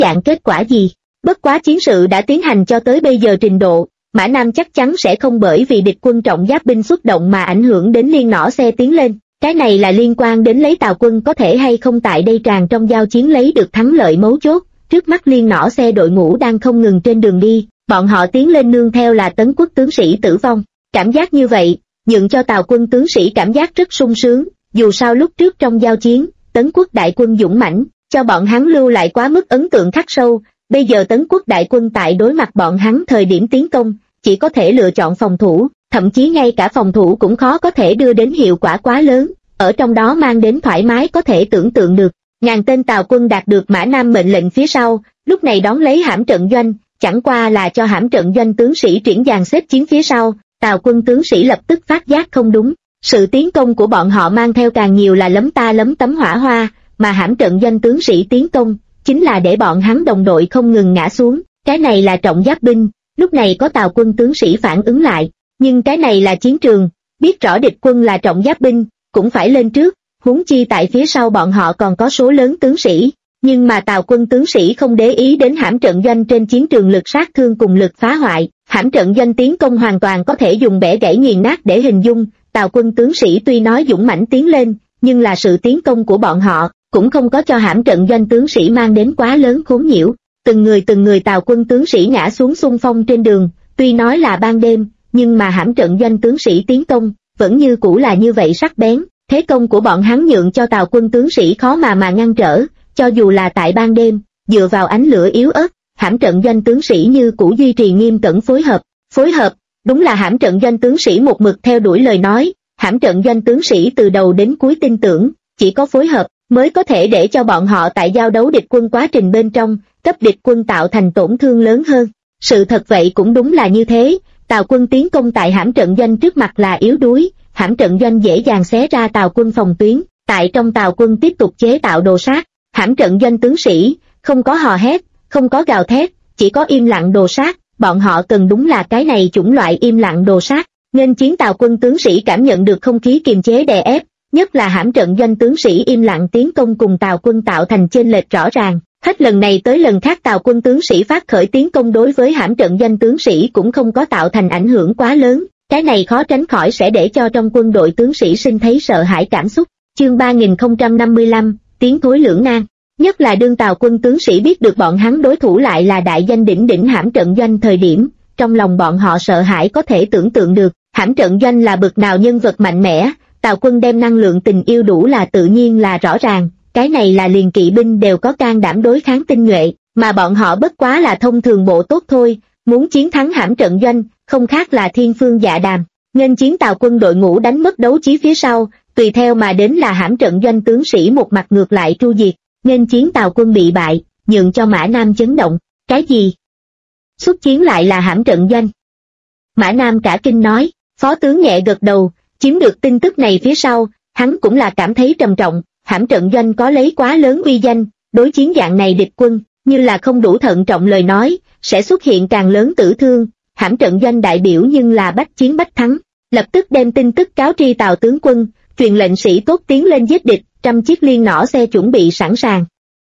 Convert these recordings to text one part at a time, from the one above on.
dạng kết quả gì. Bất quá chiến sự đã tiến hành cho tới bây giờ trình độ, Mã Nam chắc chắn sẽ không bởi vì địch quân trọng giáp binh xuất động mà ảnh hưởng đến liên nỏ xe tiến lên. Cái này là liên quan đến lấy Tào quân có thể hay không tại đây tràn trong giao chiến lấy được thắng lợi mấu chốt. Trước mắt liên nỏ xe đội ngũ đang không ngừng trên đường đi, bọn họ tiến lên nương theo là Tấn quốc tướng sĩ tử vong. Cảm giác như vậy, nhượng cho Tào quân tướng sĩ cảm giác rất sung sướng, dù sao lúc trước trong giao chiến, Tấn quốc đại quân dũng mãnh, cho bọn hắn lưu lại quá mức ấn tượng khắc sâu. Bây giờ Tấn quốc đại quân tại đối mặt bọn hắn thời điểm tiến công, chỉ có thể lựa chọn phòng thủ, thậm chí ngay cả phòng thủ cũng khó có thể đưa đến hiệu quả quá lớn, ở trong đó mang đến thoải mái có thể tưởng tượng được. Ngàn tên Tào quân đạt được Mã Nam mệnh lệnh phía sau, lúc này đón lấy hãm trận doanh, chẳng qua là cho hãm trận doanh tướng sĩ triển dàn xếp chiến phía sau. Tào quân tướng sĩ lập tức phát giác không đúng, sự tiến công của bọn họ mang theo càng nhiều là lấm ta lấm tấm hỏa hoa, mà hãm trận doanh tướng sĩ tiến công chính là để bọn hắn đồng đội không ngừng ngã xuống. Cái này là trọng giáp binh. Lúc này có Tào quân tướng sĩ phản ứng lại, nhưng cái này là chiến trường, biết rõ địch quân là trọng giáp binh, cũng phải lên trước, huống chi tại phía sau bọn họ còn có số lớn tướng sĩ. Nhưng mà Tào quân tướng sĩ không để ý đến hãm trận doanh trên chiến trường lực sát thương cùng lực phá hoại. Hãm trận doanh tiến công hoàn toàn có thể dùng bẻ gãy nghiền nát để hình dung. Tào quân tướng sĩ tuy nói dũng mãnh tiến lên, nhưng là sự tiến công của bọn họ cũng không có cho hãm trận doanh tướng sĩ mang đến quá lớn khốn nhiễu. Từng người Tào quân tướng sĩ ngã xuống xung phong trên đường, tuy nói là ban đêm, nhưng mà hãm trận doanh tướng sĩ tiến công vẫn như cũ là như vậy sắc bén. Thế công của bọn hắn nhượng cho Tào quân tướng sĩ khó mà ngăn trở, cho dù là tại ban đêm, dựa vào ánh lửa yếu ớt, hãm trận doanh tướng sĩ như cũ duy trì nghiêm cẩn phối hợp, đúng là hãm trận doanh tướng sĩ một mực theo đuổi lời nói. Hãm trận doanh tướng sĩ từ đầu đến cuối tin tưởng, chỉ có phối hợp mới có thể để cho bọn họ tại giao đấu địch quân quá trình bên trong, cấp địch quân tạo thành tổn thương lớn hơn. Sự thật vậy cũng đúng là như thế, Tào quân tiến công tại hãm trận doanh trước mặt là yếu đuối, hãm trận doanh dễ dàng xé ra Tào quân phòng tuyến, tại trong Tào quân tiếp tục chế tạo đồ sát. Hãm trận doanh tướng sĩ, không có hò hét, không có gào thét, chỉ có im lặng đồ sát, bọn họ cần đúng là cái này chủng loại im lặng đồ sát. Nghênh chiến Tào quân tướng sĩ cảm nhận được không khí kiềm chế đè ép, nhất là hãm trận doanh tướng sĩ im lặng tiến công cùng Tào quân tạo thành chênh lệch rõ ràng. Hết lần này tới lần khác Tào quân tướng sĩ phát khởi tiến công đối với hãm trận doanh tướng sĩ cũng không có tạo thành ảnh hưởng quá lớn, cái này khó tránh khỏi sẽ để cho trong quân đội tướng sĩ sinh thấy sợ hãi cảm xúc. Chương 3055, tiến thối lưỡng nan. Nhất là đương Tào quân tướng sĩ biết được bọn hắn đối thủ lại là đại danh đỉnh đỉnh hãm trận doanh thời điểm, trong lòng bọn họ sợ hãi có thể tưởng tượng được. Hãm trận doanh là bực nào nhân vật mạnh mẽ, Tào quân đem năng lượng tình yêu đủ là tự nhiên là rõ ràng, cái này là liền kỵ binh đều có can đảm đối kháng tinh nhuệ, mà bọn họ bất quá là thông thường bộ tốt thôi, muốn chiến thắng hãm trận doanh, không khác là thiên phương dạ đàm. Nghênh chiến Tào quân đội ngũ đánh mất đấu trí phía sau, tùy theo mà đến là hãm trận doanh tướng sĩ một mặt ngược lại tru diệt. Nghênh chiến Tào quân bị bại, nhượng cho Mã Nam chấn động. Cái gì? Xuất chiến lại là hãm trận doanh? Mã Nam cả kinh nói. Phó tướng nhẹ gật đầu, chiếm được tin tức này phía sau, hắn cũng là cảm thấy trầm trọng. Hãm trận doanh có lấy quá lớn uy danh, đối chiến dạng này địch quân, như là không đủ thận trọng lời nói, sẽ xuất hiện càng lớn tử thương. Hãm trận doanh đại biểu nhưng là bách chiến bách thắng, lập tức đem tin tức cáo tri Tào tướng quân, truyền lệnh sĩ tốt tiến lên giết địch, 100 chiếc liên nỏ xe chuẩn bị sẵn sàng.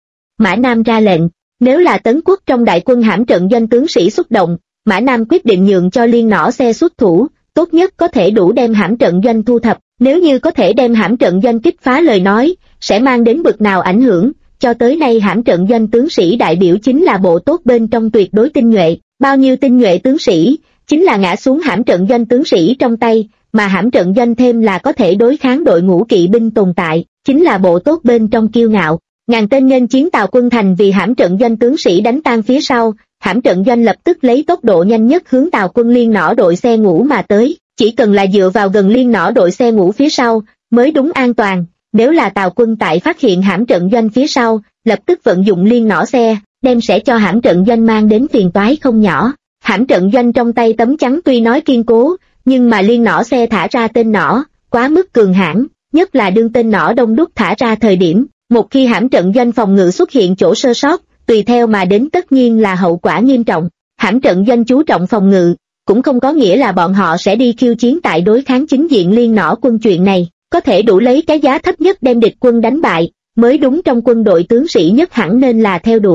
Mã Nam ra lệnh, nếu là Tấn quốc trong đại quân hãm trận doanh tướng sĩ xuất động, Mã Nam quyết định nhượng cho liên nỏ xe xuất thủ, tốt nhất có thể đủ đem hãm trận doanh thu thập, nếu như có thể đem hãm trận doanh kích phá lời nói, sẽ mang đến bực nào ảnh hưởng. Cho tới nay hãm trận doanh tướng sĩ đại biểu chính là bộ tốt bên trong tuyệt đối tinh nhuệ, bao nhiêu tinh nhuệ tướng sĩ, chính là ngã xuống hãm trận doanh tướng sĩ trong tay, mà hãm trận doanh thêm là có thể đối kháng đội ngũ kỵ binh tồn tại, chính là bộ tốt bên trong kiêu ngạo. Ngàn tên nghênh chiến Tào quân thành vì hãm trận doanh tướng sĩ đánh tan phía sau, hãm trận doanh lập tức lấy tốc độ nhanh nhất hướng Tào quân liên nỏ đội xe ngũ mà tới, chỉ cần là dựa vào gần liên nỏ đội xe ngũ phía sau, mới đúng an toàn. Nếu là Tào quân tại phát hiện hãm trận doanh phía sau, lập tức vận dụng liên nỏ xe, đem sẽ cho hãm trận doanh mang đến phiền toái không nhỏ. Hãm trận doanh trong tay tấm chắn tuy nói kiên cố, nhưng mà liên nỏ xe thả ra tên nỏ, quá mức cường hãn, nhất là đương tên nỏ đông đúc thả ra thời điểm, một khi hãm trận doanh phòng ngự xuất hiện chỗ sơ sót, tùy theo mà đến tất nhiên là hậu quả nghiêm trọng. Hãm trận doanh chú trọng phòng ngự, cũng không có nghĩa là bọn họ sẽ đi khiêu chiến tại đối kháng chính diện liên nỏ quân. Chuyện này có thể đủ lấy cái giá thấp nhất đem địch quân đánh bại, mới đúng trong quân đội tướng sĩ nhất hẳn nên là theo đuổi.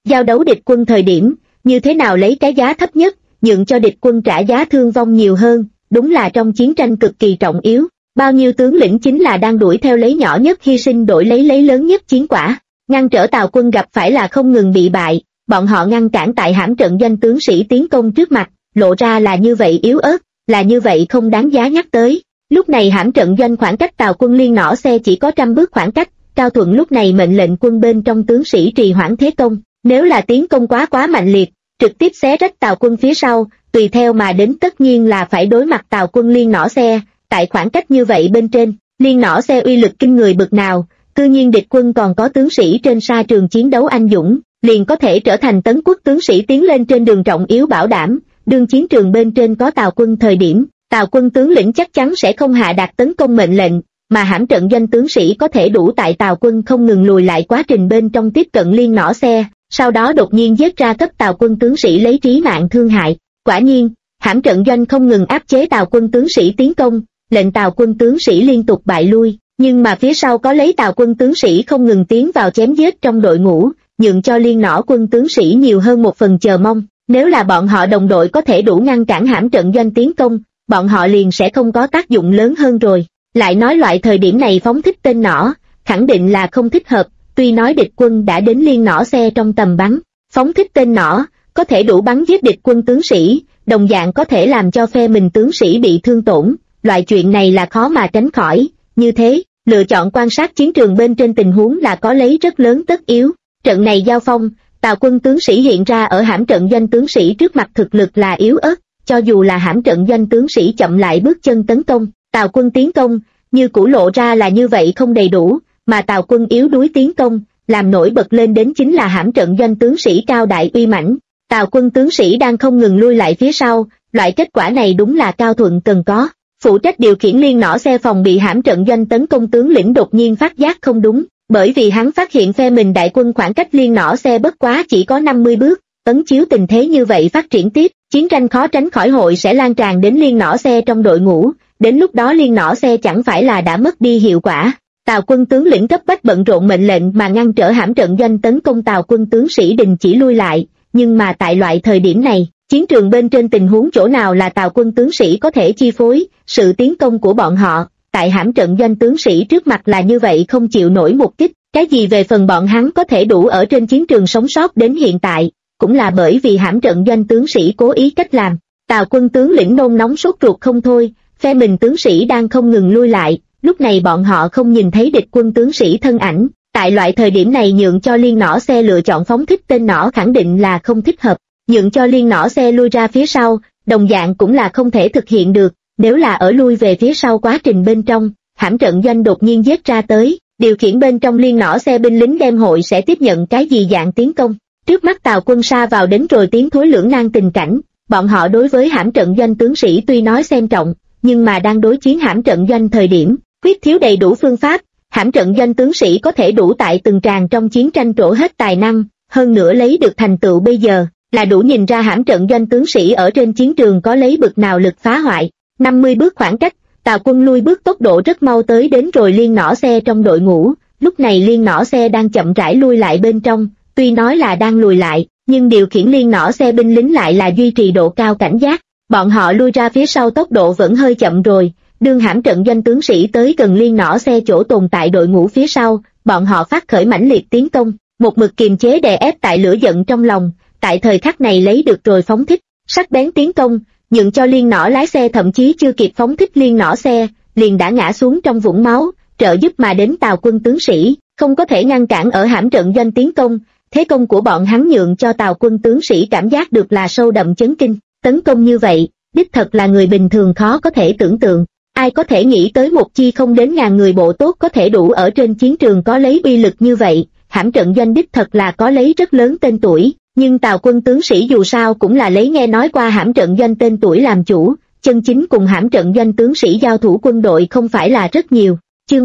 Giao đấu địch quân thời điểm, như thế nào lấy cái giá thấp nhất, nhượng cho địch quân trả giá thương vong nhiều hơn, đúng là trong chiến tranh cực kỳ trọng yếu. Bao nhiêu tướng lĩnh chính là đang đuổi theo lấy nhỏ nhất hy sinh đổi lấy lớn nhất chiến quả. Ngăn trở Tào quân gặp phải là không ngừng bị bại, bọn họ ngăn cản tại hãm trận doanh tướng sĩ tiến công trước mặt, lộ ra là như vậy yếu ớt, là như vậy không đáng giá nhắc tới. Lúc này hãm trận doanh khoảng cách Tào quân liên nỏ xe chỉ có 100 bước khoảng cách, Cao Thuận lúc này mệnh lệnh quân bên trong tướng sĩ trì hoãn thế công, nếu là tiến công quá mạnh liệt, trực tiếp xé rách Tào quân phía sau, tùy theo mà đến tất nhiên là phải đối mặt Tào quân liên nỏ xe. Tại khoảng cách như vậy bên trên, liên nỏ xe uy lực kinh người bực nào, tự nhiên địch quân còn có tướng sĩ trên sa trường chiến đấu anh dũng, liền có thể trở thành tấn quốc tướng sĩ tiến lên trên đường trọng yếu bảo đảm, đương chiến trường bên trên có Tào quân thời điểm, Tào quân tướng lĩnh chắc chắn sẽ không hạ đạt tấn công mệnh lệnh, mà hãm trận doanh tướng sĩ có thể đủ tại Tào quân không ngừng lùi lại quá trình bên trong tiếp cận liên nỏ xe, sau đó đột nhiên giết ra cấp Tào quân tướng sĩ lấy trí mạng thương hại. Quả nhiên, hãm trận doanh không ngừng áp chế Tào quân tướng sĩ tiến công, lệnh Tào quân tướng sĩ liên tục bại lui, nhưng mà phía sau có lấy Tào quân tướng sĩ không ngừng tiến vào chém giết trong đội ngũ, nhượng cho liên nỏ quân tướng sĩ nhiều hơn một phần chờ mong. Nếu là bọn họ đồng đội có thể đủ ngăn cản hãm trận doanh tiến công, bọn họ liền sẽ không có tác dụng lớn hơn rồi. Lại nói loại thời điểm này phóng thích tên nỏ, khẳng định là không thích hợp, tuy nói địch quân đã đến liên nỏ xe trong tầm bắn, phóng thích tên nỏ, có thể đủ bắn giết địch quân tướng sĩ, đồng dạng có thể làm cho phe mình tướng sĩ bị thương tổn, loại chuyện này là khó mà tránh khỏi, như thế, lựa chọn quan sát chiến trường bên trên tình huống là có lấy rất lớn tất yếu. Trận này giao phong, Tào quân tướng sĩ hiện ra ở hãm trận doanh tướng sĩ trước mặt thực lực là yếu ớt, cho dù là hãm trận doanh tướng sĩ chậm lại bước chân tấn công, Tào quân tiến công, như cũ lộ ra là như vậy không đầy đủ, mà Tào quân yếu đuối tiến công, làm nổi bật lên đến chính là hãm trận doanh tướng sĩ cao đại uy mãnh. Tào quân tướng sĩ đang không ngừng lui lại phía sau, loại kết quả này đúng là Cao Thuận cần có. Phụ trách điều khiển liên nỏ xe phòng bị hãm trận doanh tấn công tướng lĩnh đột nhiên phát giác không đúng, bởi vì hắn phát hiện phe mình đại quân khoảng cách liên nỏ xe bất quá chỉ có 50 bước, ấn chiếu tình thế như vậy phát triển tiếp, chiến tranh khó tránh khỏi hội sẽ lan tràn đến liên nỏ xe trong đội ngũ, đến lúc đó liên nỏ xe chẳng phải là đã mất đi hiệu quả. Tào quân tướng lĩnh cấp bách bận rộn mệnh lệnh mà ngăn trở hãm trận doanh tấn công Tào quân tướng sĩ đình chỉ lui lại, nhưng mà tại loại thời điểm này, chiến trường bên trên tình huống chỗ nào là Tào quân tướng sĩ có thể chi phối, sự tiến công của bọn họ, tại hãm trận doanh tướng sĩ trước mặt là như vậy không chịu nổi một kích, cái gì về phần bọn hắn có thể đủ ở trên chiến trường sống sót đến hiện tại, cũng là bởi vì hãm trận doanh tướng sĩ cố ý cách làm. Tào quân tướng lĩnh nôn nóng sốt ruột không thôi, phe mình tướng sĩ đang không ngừng lui lại, lúc này bọn họ không nhìn thấy địch quân tướng sĩ thân ảnh, tại loại thời điểm này nhượng cho liên nỏ xe lựa chọn phóng thích tên nỏ khẳng định là không thích hợp, nhượng cho liên nỏ xe lui ra phía sau, đồng dạng cũng là không thể thực hiện được, nếu là ở lui về phía sau quá trình bên trong, hãm trận doanh đột nhiên giết ra tới, điều khiển bên trong liên nỏ xe binh lính đem hội sẽ tiếp nhận cái gì dạng tiến công. Trước mắt Tào quân sa vào đến rồi tiến thối lưỡng nan tình cảnh, bọn họ đối với hãm trận doanh tướng sĩ tuy nói xem trọng, nhưng mà đang đối chiến hãm trận doanh thời điểm, quyết thiếu đầy đủ phương pháp, hãm trận doanh tướng sĩ có thể đủ tại từng tràng trong chiến tranh trổ hết tài năng, hơn nữa lấy được thành tựu bây giờ, là đủ nhìn ra hãm trận doanh tướng sĩ ở trên chiến trường có lấy bực nào lực phá hoại. 50 bước khoảng cách, Tào quân lui bước tốc độ rất mau tới đến rồi liên nỏ xe trong đội ngũ, lúc này liên nỏ xe đang chậm rãi lui lại bên trong, tuy nói là đang lùi lại, nhưng điều khiển liên nỏ xe binh lính lại là duy trì độ cao cảnh giác, bọn họ lui ra phía sau tốc độ vẫn hơi chậm rồi, đương hãm trận doanh tướng sĩ tới gần liên nỏ xe chỗ tồn tại đội ngũ phía sau, bọn họ phát khởi mãnh liệt tiến công, một mực kiềm chế đè ép tại lửa giận trong lòng, tại thời khắc này lấy được rồi phóng thích, sắc bén tiến công, nhượng cho liên nỏ lái xe thậm chí chưa kịp phóng thích liên nỏ xe, liền đã ngã xuống trong vũng máu, trợ giúp mà đến Tào quân tướng sĩ, không có thể ngăn cản ở hãm trận doanh tiến công, thế công của bọn hắn nhượng cho Tào quân tướng sĩ cảm giác được là sâu đậm chấn kinh, tấn công như vậy, đích thật là người bình thường khó có thể tưởng tượng, ai có thể nghĩ tới một chi không đến ngàn người bộ tốt có thể đủ ở trên chiến trường có lấy uy lực như vậy, hãm trận doanh đích thật là có lấy rất lớn tên tuổi. Nhưng Tào quân tướng sĩ dù sao cũng là lấy nghe nói qua hãm trận doanh tên tuổi làm chủ, chân chính cùng hãm trận doanh tướng sĩ giao thủ quân đội không phải là rất nhiều. Chương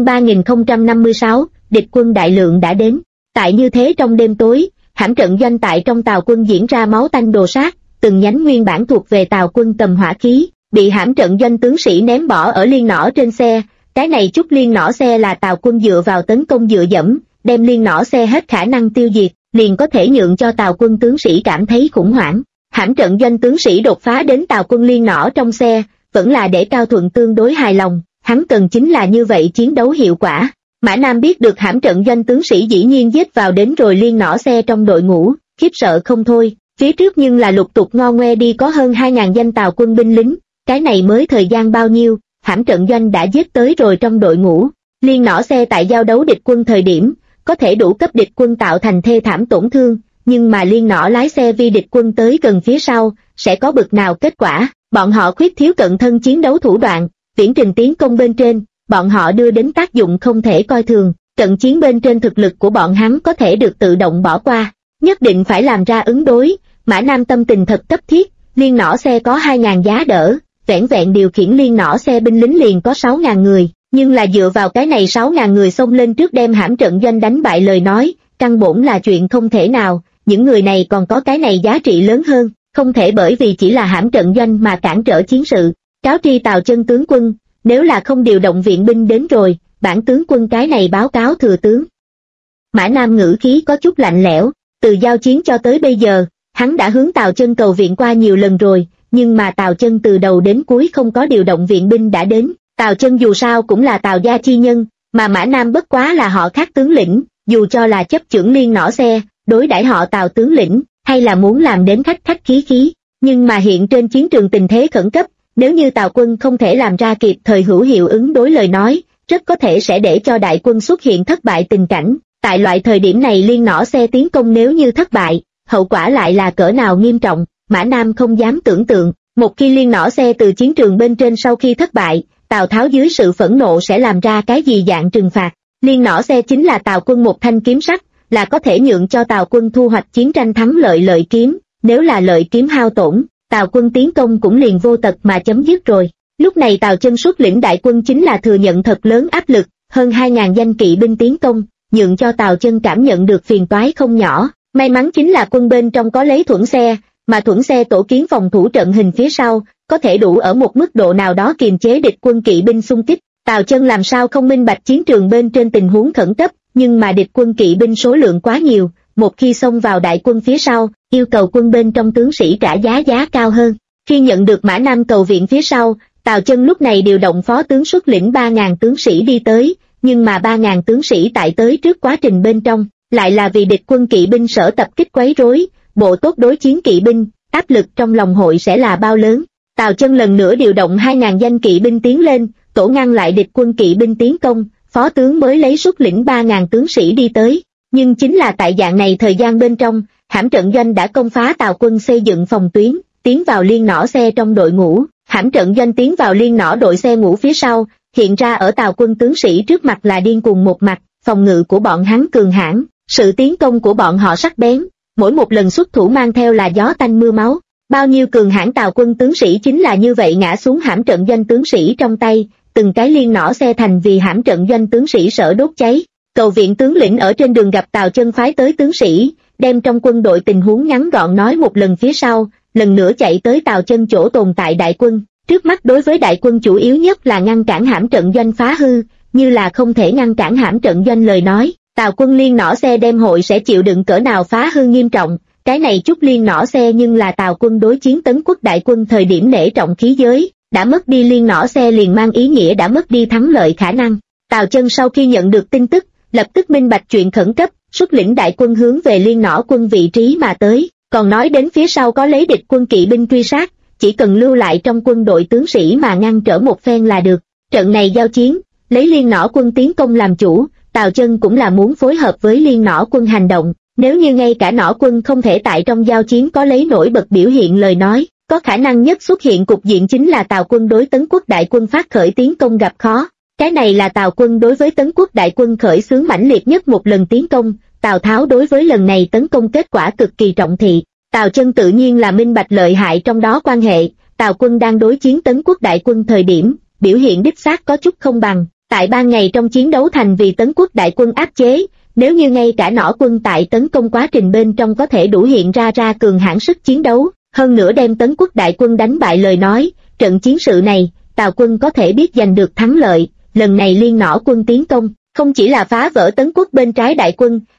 3056, địch quân đại lượng đã đến. Tại như thế trong đêm tối, hãm trận doanh tại trong Tào quân diễn ra máu tanh đồ sát, từng nhánh nguyên bản thuộc về Tào quân tầm hỏa khí, bị hãm trận doanh tướng sĩ ném bỏ ở liên nỏ trên xe, cái này chút liên nỏ xe là Tào quân dựa vào tấn công dựa dẫm, đem liên nỏ xe hết khả năng tiêu diệt. liền có thể nhượng cho Tào quân tướng sĩ cảm thấy khủng hoảng. Hãm trận doanh tướng sĩ đột phá đến Tào quân liên nỏ trong xe, vẫn là để Cao Thuận tương đối hài lòng, hắn cần chính là như vậy chiến đấu hiệu quả. Mã Nam biết được hãm trận doanh tướng sĩ dĩ nhiên giết vào đến rồi liên nỏ xe trong đội ngũ, khiếp sợ không thôi, phía trước nhưng là lục tục ngo ngoe đi có hơn 2.000 danh Tào quân binh lính, cái này mới thời gian bao nhiêu, hãm trận doanh đã giết tới rồi trong đội ngũ. Liên nỏ xe tại giao đấu địch quân thời điểm, có thể đủ cấp địch quân tạo thành thê thảm tổn thương, nhưng mà liên nỏ lái xe vi địch quân tới gần phía sau, sẽ có bực nào kết quả, bọn họ khuyết thiếu cận thân chiến đấu thủ đoạn, viễn trình tiến công bên trên, bọn họ đưa đến tác dụng không thể coi thường, cận chiến bên trên thực lực của bọn hắn có thể được tự động bỏ qua, nhất định phải làm ra ứng đối. Mã Nam tâm tình thật cấp thiết, liên nỏ xe có 2.000 giá đỡ, vẻn vẹn điều khiển liên nỏ xe binh lính liền có 6.000 người, nhưng là dựa vào cái này 6.000 người xông lên trước đem hãm trận doanh đánh bại lời nói, căn bổn là chuyện không thể nào, những người này còn có cái này giá trị lớn hơn, không thể bởi vì chỉ là hãm trận doanh mà cản trở chiến sự. Cáo tri Tào Chân tướng quân, nếu là không điều động viện binh đến rồi, bản tướng quân cái này báo cáo thừa tướng. Mã Nam ngữ khí có chút lạnh lẽo, từ giao chiến cho tới bây giờ, hắn đã hướng Tào Chân cầu viện qua nhiều lần rồi, nhưng mà Tào Chân từ đầu đến cuối không có điều động viện binh đã đến. Tào Chân dù sao cũng là Tào gia chi nhân, mà Mã Nam bất quá là họ khác tướng lĩnh, dù cho là chấp chưởng liên nỏ xe, đối đãi họ Tào tướng lĩnh, hay là muốn làm đến khách khách khí khí, nhưng mà hiện trên chiến trường tình thế khẩn cấp, nếu như Tào quân không thể làm ra kịp thời hữu hiệu ứng đối lời nói, rất có thể sẽ để cho đại quân xuất hiện thất bại tình cảnh. Tại loại thời điểm này liên nỏ xe tiến công nếu như thất bại, hậu quả lại là cỡ nào nghiêm trọng, Mã Nam không dám tưởng tượng. Một khi liên nỏ xe từ chiến trường bên trên sau khi thất bại, Tào Tháo dưới sự phẫn nộ sẽ làm ra cái gì dạng trừng phạt. Liên nỏ xe chính là Tào quân một thanh kiếm sắt, là có thể nhượng cho Tào quân thu hoạch chiến tranh thắng lợi lợi kiếm, nếu là lợi kiếm hao tổn, Tào quân tiến công cũng liền vô tật mà chấm dứt rồi. Lúc này Tào Chân xuất lĩnh đại quân chính là thừa nhận thật lớn áp lực, hơn 2.000 danh kỵ binh tiến công, nhượng cho Tào Chân cảm nhận được phiền toái không nhỏ. May mắn chính là quân bên trong có lấy thuẫn xe, mà thuẫn xe tổ kiến phòng thủ trận hình phía sau, có thể đủ ở một mức độ nào đó kiềm chế địch quân kỵ binh xung kích. Tào Chân làm sao không minh bạch chiến trường bên trên tình huống khẩn cấp, nhưng mà địch quân kỵ binh số lượng quá nhiều, một khi xông vào đại quân phía sau, yêu cầu quân bên trong tướng sĩ trả giá cao hơn. Khi nhận được Mã Nam cầu viện phía sau, Tào Chân lúc này điều động phó tướng xuất lĩnh 3.000 tướng sĩ đi tới, nhưng mà 3.000 tướng sĩ tại tới trước quá trình bên trong, lại là vì địch quân kỵ binh sở tập kích quấy rối, bộ tốt đối chiến kỵ binh, áp lực trong lòng hội sẽ là bao lớn. Tào Chân lần nữa điều động 2.000 danh kỵ binh tiến lên, tổ ngăn lại địch quân kỵ binh tiến công, phó tướng mới lấy xuất lĩnh 3.000 tướng sĩ đi tới. Nhưng chính là tại dạng này thời gian bên trong, hãm trận doanh đã công phá Tào quân xây dựng phòng tuyến, tiến vào liên nỏ xe trong đội ngũ. Hãm trận doanh tiến vào liên nỏ đội xe ngũ phía sau, hiện ra ở Tào quân tướng sĩ trước mặt là điên cuồng một mặt, phòng ngự của bọn hắn cường hãn, sự tiến công của bọn họ sắc bén, mỗi một lần xuất thủ mang theo là gió tanh mưa máu. Bao nhiêu cường hãn Tào quân tướng sĩ chính là như vậy ngã xuống hãm trận doanh tướng sĩ trong tay, từng cái liên nỏ xe thành vì hãm trận doanh tướng sĩ sở đốt cháy. Cầu viện tướng lĩnh ở trên đường gặp Tào Chân phái tới tướng sĩ, đem trong quân đội tình huống ngắn gọn nói một lần phía sau, lần nữa chạy tới Tào Chân chỗ tồn tại đại quân. Trước mắt đối với đại quân chủ yếu nhất là ngăn cản hãm trận doanh phá hư, như là không thể ngăn cản hãm trận doanh lời nói, Tào quân liên nỏ xe đem hội sẽ chịu đựng cỡ nào phá hư nghiêm trọng. Cái này chút liên nỏ xe nhưng là Tào quân đối chiến Tấn Quốc đại quân thời điểm nể trọng khí giới, đã mất đi liên nỏ xe liền mang ý nghĩa đã mất đi thắng lợi khả năng. Tào Chân sau khi nhận được tin tức, lập tức minh bạch chuyện khẩn cấp, xuất lĩnh đại quân hướng về liên nỏ quân vị trí mà tới, còn nói đến phía sau có lấy địch quân kỵ binh truy sát, chỉ cần lưu lại trong quân đội tướng sĩ mà ngăn trở một phen là được. Trận này giao chiến, lấy liên nỏ quân tiến công làm chủ, Tào Chân cũng là muốn phối hợp với liên nỏ quân hành động, nếu như ngay cả nỏ quân không thể tại trong giao chiến có lấy nổi bật biểu hiện lời nói, có khả năng nhất xuất hiện cục diện chính là Tào quân đối Tấn Quốc đại quân phát khởi tiến công gặp khó. Cái này là Tào quân đối với Tấn Quốc đại quân khởi xướng mãnh liệt nhất một lần tiến công, Tào Tháo đối với lần này tấn công kết quả cực kỳ trọng thị. Tào Chân tự nhiên là minh bạch lợi hại trong đó quan hệ, Tào quân đang đối chiến Tấn Quốc đại quân thời điểm, biểu hiện đích xác có chút không bằng, tại ban ngày trong chiến đấu thành vì Tấn Quốc đại quân áp chế, nếu như ngay cả nỏ quân tại tấn công quá trình bên trong có thể đủ hiện ra cường hãn sức chiến đấu, hơn nữa đem Tấn Quốc đại quân đánh bại lời nói, trận chiến sự này, Tào quân có thể biết giành được thắng lợi. Lần này liên nỏ quân tiến công, không chỉ là phá vỡ Tấn Quốc bên trái đại quân,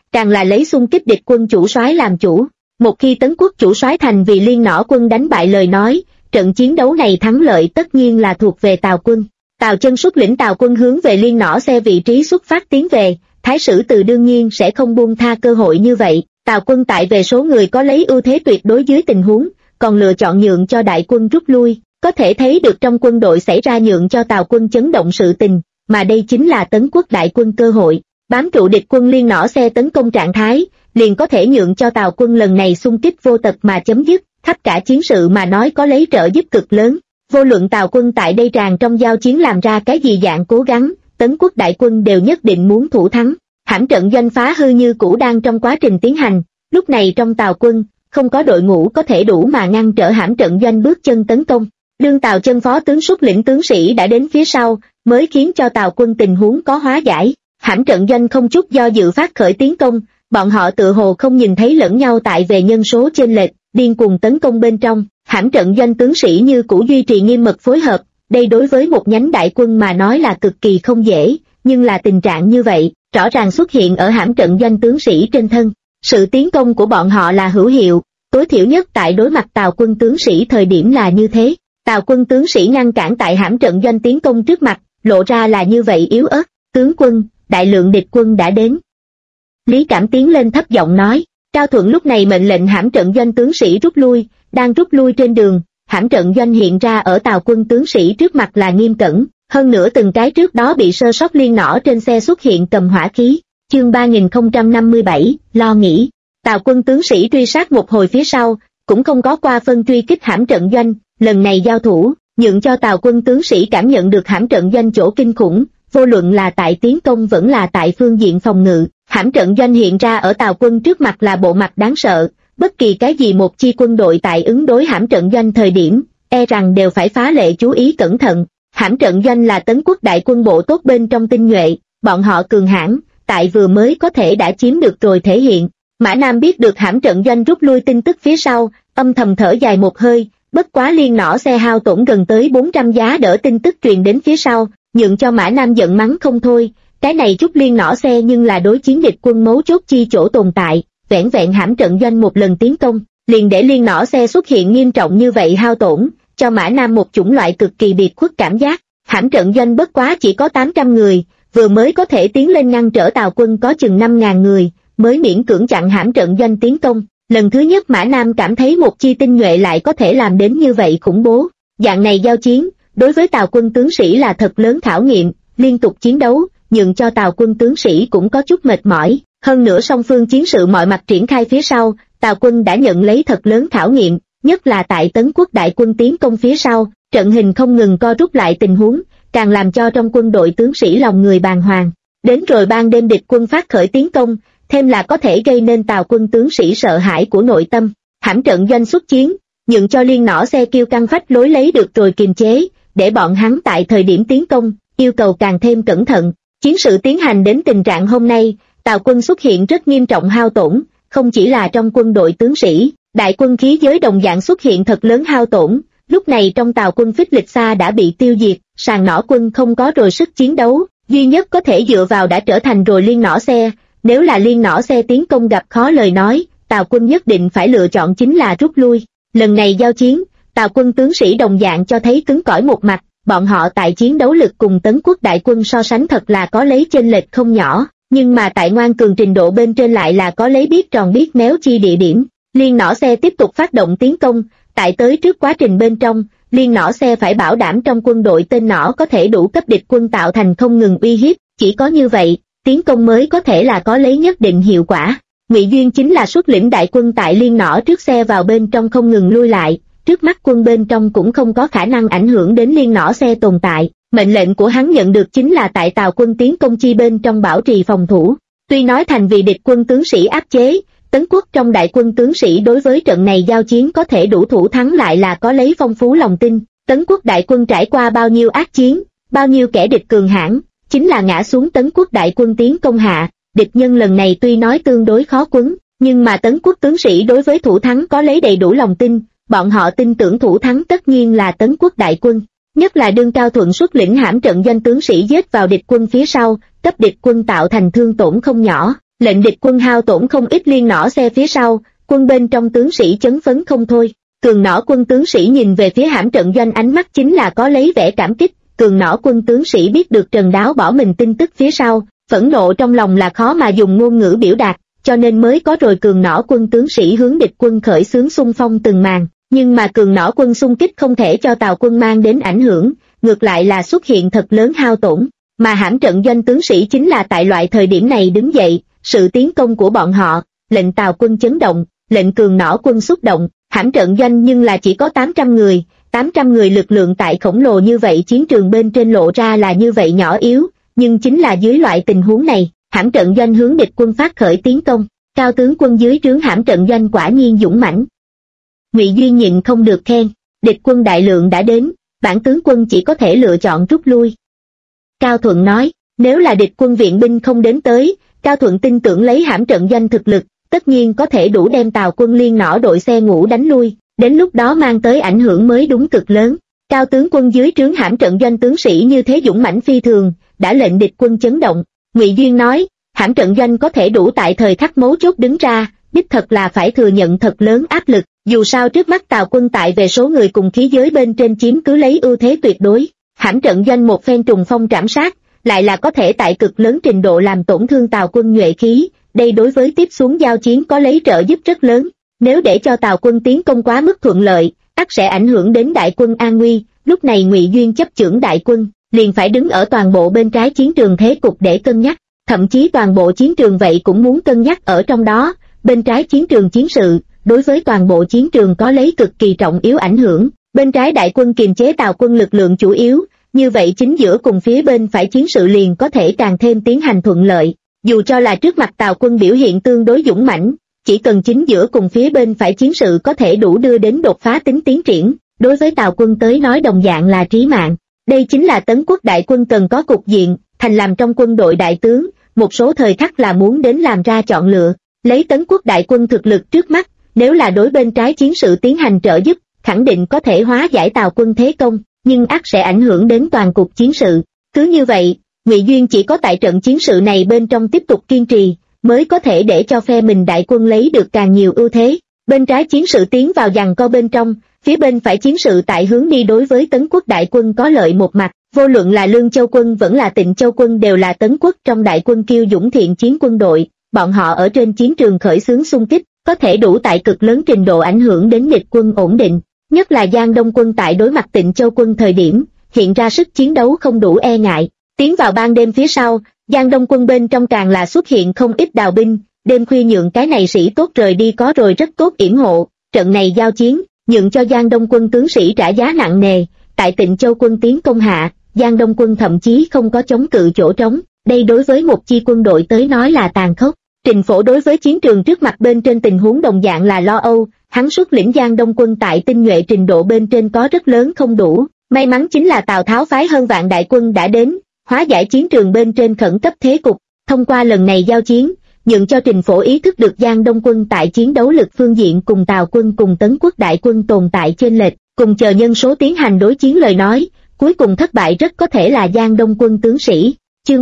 càng là lấy xung kích địch quân chủ soái làm chủ. Một khi Tấn quốc chủ soái thành vì Liên Nỏ quân đánh bại lời nói, trận chiến đấu này thắng lợi tất nhiên là thuộc về Tào quân. Tào Chân xuất lĩnh Tào quân hướng về Liên Nỏ xe vị trí xuất phát tiến về, Thái Sử Từ đương nhiên sẽ không buông tha cơ hội như vậy. Tào quân tại về số người có lấy ưu thế tuyệt đối dưới tình huống, còn lựa chọn nhượng cho đại quân rút lui, có thể thấy được trong quân đội xảy ra nhượng cho Tào quân chấn động sự tình, mà đây chính là Tấn quốc đại quân cơ hội. Bám trụ địch quân Liên Nỏ xe tấn công trạng thái, liền có thể nhượng cho Tào quân lần này xung kích vô tật mà chấm dứt, khắp cả chiến sự mà nói có lấy trợ giúp cực lớn. Vô luận Tào quân tại đây tràn trong giao chiến làm ra cái gì dạng cố gắng, Tấn quốc đại quân đều nhất định muốn thủ thắng. Hãm trận doanh phá hư như cũ đang trong quá trình tiến hành, lúc này trong Tào quân, không có đội ngũ có thể đủ mà ngăn trở hãm trận doanh bước chân tấn công. Đương Tào Chân phó tướng xuất lĩnh tướng sĩ đã đến phía sau, mới khiến cho Tào quân tình huống có hóa giải. Hãm trận doanh không chút do dự phát khởi tiến công, bọn họ tự hồ không nhìn thấy lẫn nhau tại về nhân số chênh lệch, điên cuồng tấn công bên trong. Hãm trận doanh tướng sĩ như cũ duy trì nghiêm mật phối hợp, đây đối với một nhánh đại quân mà nói là cực kỳ không dễ, nhưng là tình trạng như vậy, rõ ràng xuất hiện ở hãm trận doanh tướng sĩ trên thân. Sự tiến công của bọn họ là hữu hiệu, tối thiểu nhất tại đối mặt Tào quân tướng sĩ thời điểm là như thế. Tào quân tướng sĩ ngăn cản tại hãm trận doanh tiến công trước mặt, lộ ra là như vậy yếu ớt. Tướng quân, đại lượng địch quân đã đến. Lý Cảm tiến lên thấp giọng nói. Cao Thuận lúc này mệnh lệnh hãm trận doanh tướng sĩ rút lui, đang rút lui trên đường, hãm trận doanh hiện ra ở Tào quân tướng sĩ trước mặt là nghiêm cẩn, hơn nữa từng cái trước đó bị sơ sót Liên Nỏ trên xe xuất hiện cầm hỏa khí. Chương 3057, lo nghĩ. Tào quân tướng sĩ truy sát một hồi phía sau, cũng không có qua phân truy kích hãm trận doanh, lần này giao thủ, nhượng cho Tào quân tướng sĩ cảm nhận được hãm trận doanh chỗ kinh khủng, vô luận là tại tiến công vẫn là tại phương diện phòng ngự. Hãm trận doanh hiện ra ở Tào quân trước mặt là bộ mặt đáng sợ, bất kỳ cái gì một chi quân đội tại ứng đối hãm trận doanh thời điểm, e rằng đều phải phá lệ chú ý cẩn thận. Hãm trận doanh là Tấn quốc đại quân bộ tốt bên trong tinh nhuệ, bọn họ cường hãn, tại vừa mới có thể đã chiếm được rồi thể hiện. Mã Nam biết được hãm trận doanh rút lui tin tức phía sau, âm thầm thở dài một hơi, bất quá Liên Nỏ xe hao tổn gần tới 400 giá đỡ tin tức truyền đến phía sau, nhượng cho Mã Nam giận mắng không thôi. Cái này chút Liên Nỏ xe nhưng là đối chiến địch quân mấu chốt chi chỗ tồn tại, vẻn vẹn hãm trận doanh một lần tiến công, liền để Liên Nỏ xe xuất hiện nghiêm trọng như vậy hao tổn, cho Mã Nam một chủng loại cực kỳ biệt khuất cảm giác. Hãm trận doanh bất quá chỉ có 800 người, vừa mới có thể tiến lên ngăn trở Tào quân có chừng 5.000 người, mới miễn cưỡng chặn hãm trận doanh tiến công. Lần thứ nhất Mã Nam cảm thấy một chi tinh nhuệ lại có thể làm đến như vậy khủng bố. Dạng này giao chiến, đối với Tào quân tướng sĩ là thật lớn khảo nghiệm, liên tục chiến đấu, nhượng cho Tào quân tướng sĩ cũng có chút mệt mỏi. Hơn nữa song phương chiến sự mọi mặt triển khai phía sau, Tào quân đã nhận lấy thật lớn khảo nghiệm, nhất là tại Tấn quốc đại quân tiến công phía sau, trận hình không ngừng co rút lại tình huống, càng làm cho trong quân đội tướng sĩ lòng người bàng hoàng. Đến rồi ban đêm địch quân phát khởi tiến công, thêm là có thể gây nên Tào quân tướng sĩ sợ hãi của nội tâm. Hãm trận doanh xuất chiến, nhượng cho Liên Nỏ xe kiêu căng phách lối lấy được rồi kiềm chế, để bọn hắn tại thời điểm tiến công, yêu cầu càng thêm cẩn thận. Chiến sự tiến hành đến tình trạng hôm nay, Tào quân xuất hiện rất nghiêm trọng hao tổn, không chỉ là trong quân đội tướng sĩ, đại quân khí giới đồng dạng xuất hiện thật lớn hao tổn. Lúc này trong Tào quân Phích Lịch Sa đã bị tiêu diệt, sàn nỏ quân không có rồi sức chiến đấu, duy nhất có thể dựa vào đã trở thành rồi Liên Nỏ xe. Nếu là Liên Nỏ xe tiến công gặp khó lời nói, Tào quân nhất định phải lựa chọn chính là rút lui. Lần này giao chiến, Tào quân tướng sĩ đồng dạng cho thấy cứng cỏi một mặt, bọn họ tại chiến đấu lực cùng Tấn quốc đại quân so sánh thật là có lấy chênh lệch không nhỏ, nhưng mà tại ngoan cường trình độ bên trên lại là có lấy biết tròn biết méo chi địa điểm. Liên Nỏ xe tiếp tục phát động tiến công, tại tới trước quá trình bên trong, Liên Nỏ xe phải bảo đảm trong quân đội tên nỏ có thể đủ cấp địch quân tạo thành không ngừng uy hiếp, chỉ có như vậy, tiến công mới có thể là có lấy nhất định hiệu quả. Ngụy Duyên chính là xuất lĩnh đại quân tại Liên Nỏ trước xe vào bên trong không ngừng lui lại, trước mắt quân bên trong cũng không có khả năng ảnh hưởng đến Liên Nỏ xe tồn tại. Mệnh lệnh của hắn nhận được chính là tại Tào quân tiến công chi bên trong bảo trì phòng thủ. Tuy nói thành vì địch quân tướng sĩ áp chế, Tấn quốc trong đại quân tướng sĩ đối với trận này giao chiến có thể đủ thủ thắng lại là có lấy phong phú lòng tin. Tấn quốc đại quân trải qua bao nhiêu ác chiến, bao nhiêu kẻ địch cường hãn, chính là ngã xuống Tấn quốc đại quân tiến công hạ. Địch nhân lần này tuy nói tương đối khó quấn, nhưng mà Tấn quốc tướng sĩ đối với thủ thắng có lấy đầy đủ lòng tin, bọn họ tin tưởng thủ thắng tất nhiên là Tấn quốc đại quân. Nhất là đương Cao Thuận xuất lĩnh hãm trận doanh tướng sĩ giết vào địch quân phía sau, cấp địch quân tạo thành thương tổn không nhỏ, lệnh địch quân hao tổn không ít liên nỏ xe phía sau, quân bên trong tướng sĩ chấn phấn không thôi. Cường nỏ quân tướng sĩ nhìn về phía hãm trận doanh ánh mắt chính là có lấy vẻ cảm kích. Cường nỏ quân tướng sĩ biết được Trần Đáo bỏ mình tin tức phía sau, phẫn nộ trong lòng là khó mà dùng ngôn ngữ biểu đạt, cho nên mới có rồi cường nỏ quân tướng sĩ hướng địch quân khởi xướng xung phong từng màn. Nhưng mà cường nỏ quân xung kích không thể cho Tào quân mang đến ảnh hưởng, ngược lại là xuất hiện thật lớn hao tổn, mà hãm trận doanh tướng sĩ chính là tại loại thời điểm này đứng dậy, sự tiến công của bọn họ, lệnh Tào quân chấn động, lệnh cường nỏ quân xúc động. Hãm trận doanh nhưng là chỉ có 800 người, 800 người lực lượng tại khổng lồ như vậy chiến trường bên trên lộ ra là như vậy nhỏ yếu, nhưng chính là dưới loại tình huống này, hãm trận doanh hướng địch quân phát khởi tiến công, cao tướng quân dưới trướng hãm trận doanh quả nhiên dũng mãnh. Ngụy Duyên nhịn không được khen, địch quân đại lượng đã đến, bản tướng quân chỉ có thể lựa chọn rút lui. Cao Thuận nói, nếu là địch quân viện binh không đến tới, Cao Thuận tin tưởng lấy hãm trận doanh thực lực, tất nhiên có thể đủ đem Tào quân liên nỏ đội xe ngũ đánh lui, đến lúc đó mang tới ảnh hưởng mới đúng cực lớn. Cao tướng quân dưới trướng hãm trận doanh tướng sĩ như thế dũng mãnh phi thường, đã lệnh địch quân chấn động. Ngụy Duyên nói, hãm trận doanh có thể đủ tại thời khắc mấu chốt đứng ra, đích thật là phải thừa nhận thật lớn áp lực, dù sao trước mắt Tào quân tại về số người cùng khí giới bên trên chiếm cứ lấy ưu thế tuyệt đối. Hãm trận doanh một phen trùng phong trảm sát, lại là có thể tại cực lớn trình độ làm tổn thương Tào quân nhuệ khí, đây đối với tiếp xuống giao chiến có lấy trợ giúp rất lớn. Nếu để cho Tào quân tiến công quá mức thuận lợi, ắt sẽ ảnh hưởng đến đại quân an nguy. Lúc này Ngụy Duyên chấp chưởng đại quân, liền phải đứng ở toàn bộ bên trái chiến trường thế cục để cân nhắc, thậm chí toàn bộ chiến trường vậy cũng muốn cân nhắc ở trong đó. Bên trái chiến trường chiến sự, đối với toàn bộ chiến trường có lấy cực kỳ trọng yếu ảnh hưởng. Bên trái đại quân kiềm chế Tào quân lực lượng chủ yếu, như vậy chính giữa cùng phía bên phải chiến sự liền có thể càng thêm tiến hành thuận lợi. Dù cho là trước mặt Tào quân biểu hiện tương đối dũng mãnh, chỉ cần chính giữa cùng phía bên phải chiến sự có thể đủ đưa đến đột phá tính tiến triển, đối với Tào quân tới nói đồng dạng là trí mạng. Đây chính là Tấn quốc đại quân cần có cục diện, thành làm trong quân đội đại tướng, một số thời khắc là muốn đến làm ra chọn lựa. Lấy Tấn quốc đại quân thực lực trước mắt, nếu là đối bên trái chiến sự tiến hành trợ giúp, khẳng định có thể hóa giải Tào quân thế công, nhưng ắt sẽ ảnh hưởng đến toàn cục chiến sự. Cứ như vậy, Ngụy Duyên chỉ có tại trận chiến sự này bên trong tiếp tục kiên trì, mới có thể để cho phe mình đại quân lấy được càng nhiều ưu thế. Bên trái chiến sự tiến vào giằng co bên trong, phía bên phải chiến sự tại hướng đi đối với Tấn quốc đại quân có lợi một mặt, vô luận là Lương Châu quân vẫn là Tịnh Châu quân đều là Tấn quốc trong đại quân kiêu dũng thiện chiến quân đội, bọn họ ở trên chiến trường khởi xướng xung kích, có thể đủ tại cực lớn trình độ ảnh hưởng đến địch quân ổn định, nhất là Giang Đông quân tại đối mặt Tịnh Châu quân thời điểm, hiện ra sức chiến đấu không đủ e ngại. Tiến vào ban đêm phía sau, Giang Đông quân bên trong càng là xuất hiện không ít đào binh, đêm khuya nhượng cái này sĩ tốt rời đi có rồi rất tốt yểm hộ, trận này giao chiến, nhượng cho Giang Đông quân tướng sĩ trả giá nặng nề, tại Tịnh Châu quân tiến công hạ, Giang Đông quân thậm chí không có chống cự chỗ trống, đây đối với một chi quân đội tới nói là tàn khốc. Trình Phổ đối với chiến trường trước mặt bên trên tình huống đồng dạng là lo âu, hắn xuất lĩnh Giang Đông quân tại tinh nhuệ trình độ bên trên có rất lớn không đủ, may mắn chính là Tào Tháo phái hơn vạn đại quân đã đến, hóa giải chiến trường bên trên khẩn cấp thế cục. Thông qua lần này giao chiến, nhượng cho Trình Phổ ý thức được Giang Đông quân tại chiến đấu lực phương diện cùng Tào quân cùng Tấn quốc đại quân tồn tại chênh lệch, cùng chờ nhân số tiến hành đối chiến lời nói, cuối cùng thất bại rất có thể là Giang Đông quân tướng sĩ. Chương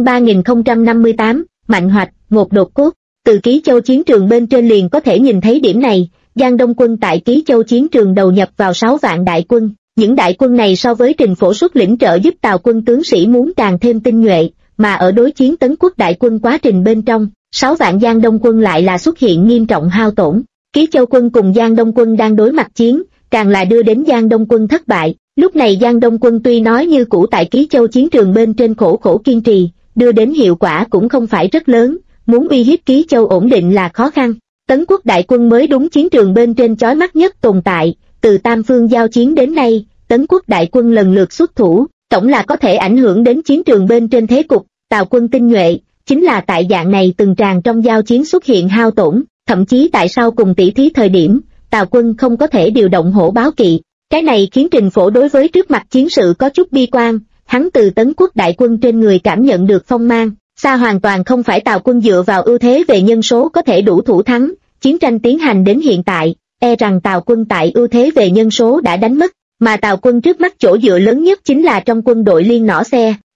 3058, Mạnh Hoạch, một đột cốt. Từ Ký Châu chiến trường bên trên liền có thể nhìn thấy điểm này, Giang Đông quân tại Ký Châu chiến trường đầu nhập vào 6 vạn đại quân, những đại quân này so với Trình Phổ xuất lĩnh trợ giúp Tào quân tướng sĩ muốn càng thêm tinh nhuệ, mà ở đối chiến Tấn quốc đại quân quá trình bên trong, 6 vạn Giang Đông quân lại là xuất hiện nghiêm trọng hao tổn. Ký Châu quân cùng Giang Đông quân đang đối mặt chiến, càng là đưa đến Giang Đông quân thất bại. Lúc này Giang Đông quân tuy nói như cũ tại Ký Châu chiến trường bên trên khổ kiên trì, đưa đến hiệu quả cũng không phải rất lớn, muốn uy hiếp Ký Châu ổn định là khó khăn. Tấn quốc đại quân mới đúng chiến trường bên trên chói mắt nhất tồn tại, từ tam phương giao chiến đến nay, Tấn quốc đại quân lần lượt xuất thủ, tổng là có thể ảnh hưởng đến chiến trường bên trên thế cục. Tào quân tinh nhuệ, chính là tại dạng này từng tràng trong giao chiến xuất hiện hao tổn, thậm chí tại sau cùng tỷ thí thời điểm, Tào quân không có thể điều động hổ báo kỵ. Cái này khiến Trình Phổ đối với trước mặt chiến sự có chút bi quan, hắn từ Tấn quốc đại quân trên người cảm nhận được phong mang, xa hoàn toàn không phải Tào quân dựa vào ưu thế về nhân số có thể đủ thủ thắng. Chiến tranh tiến hành đến hiện tại, e rằng Tào quân tại ưu thế về nhân số đã đánh mất, mà Tào quân trước mắt chỗ dựa lớn nhất chính là trong quân đội liên nỏ xe,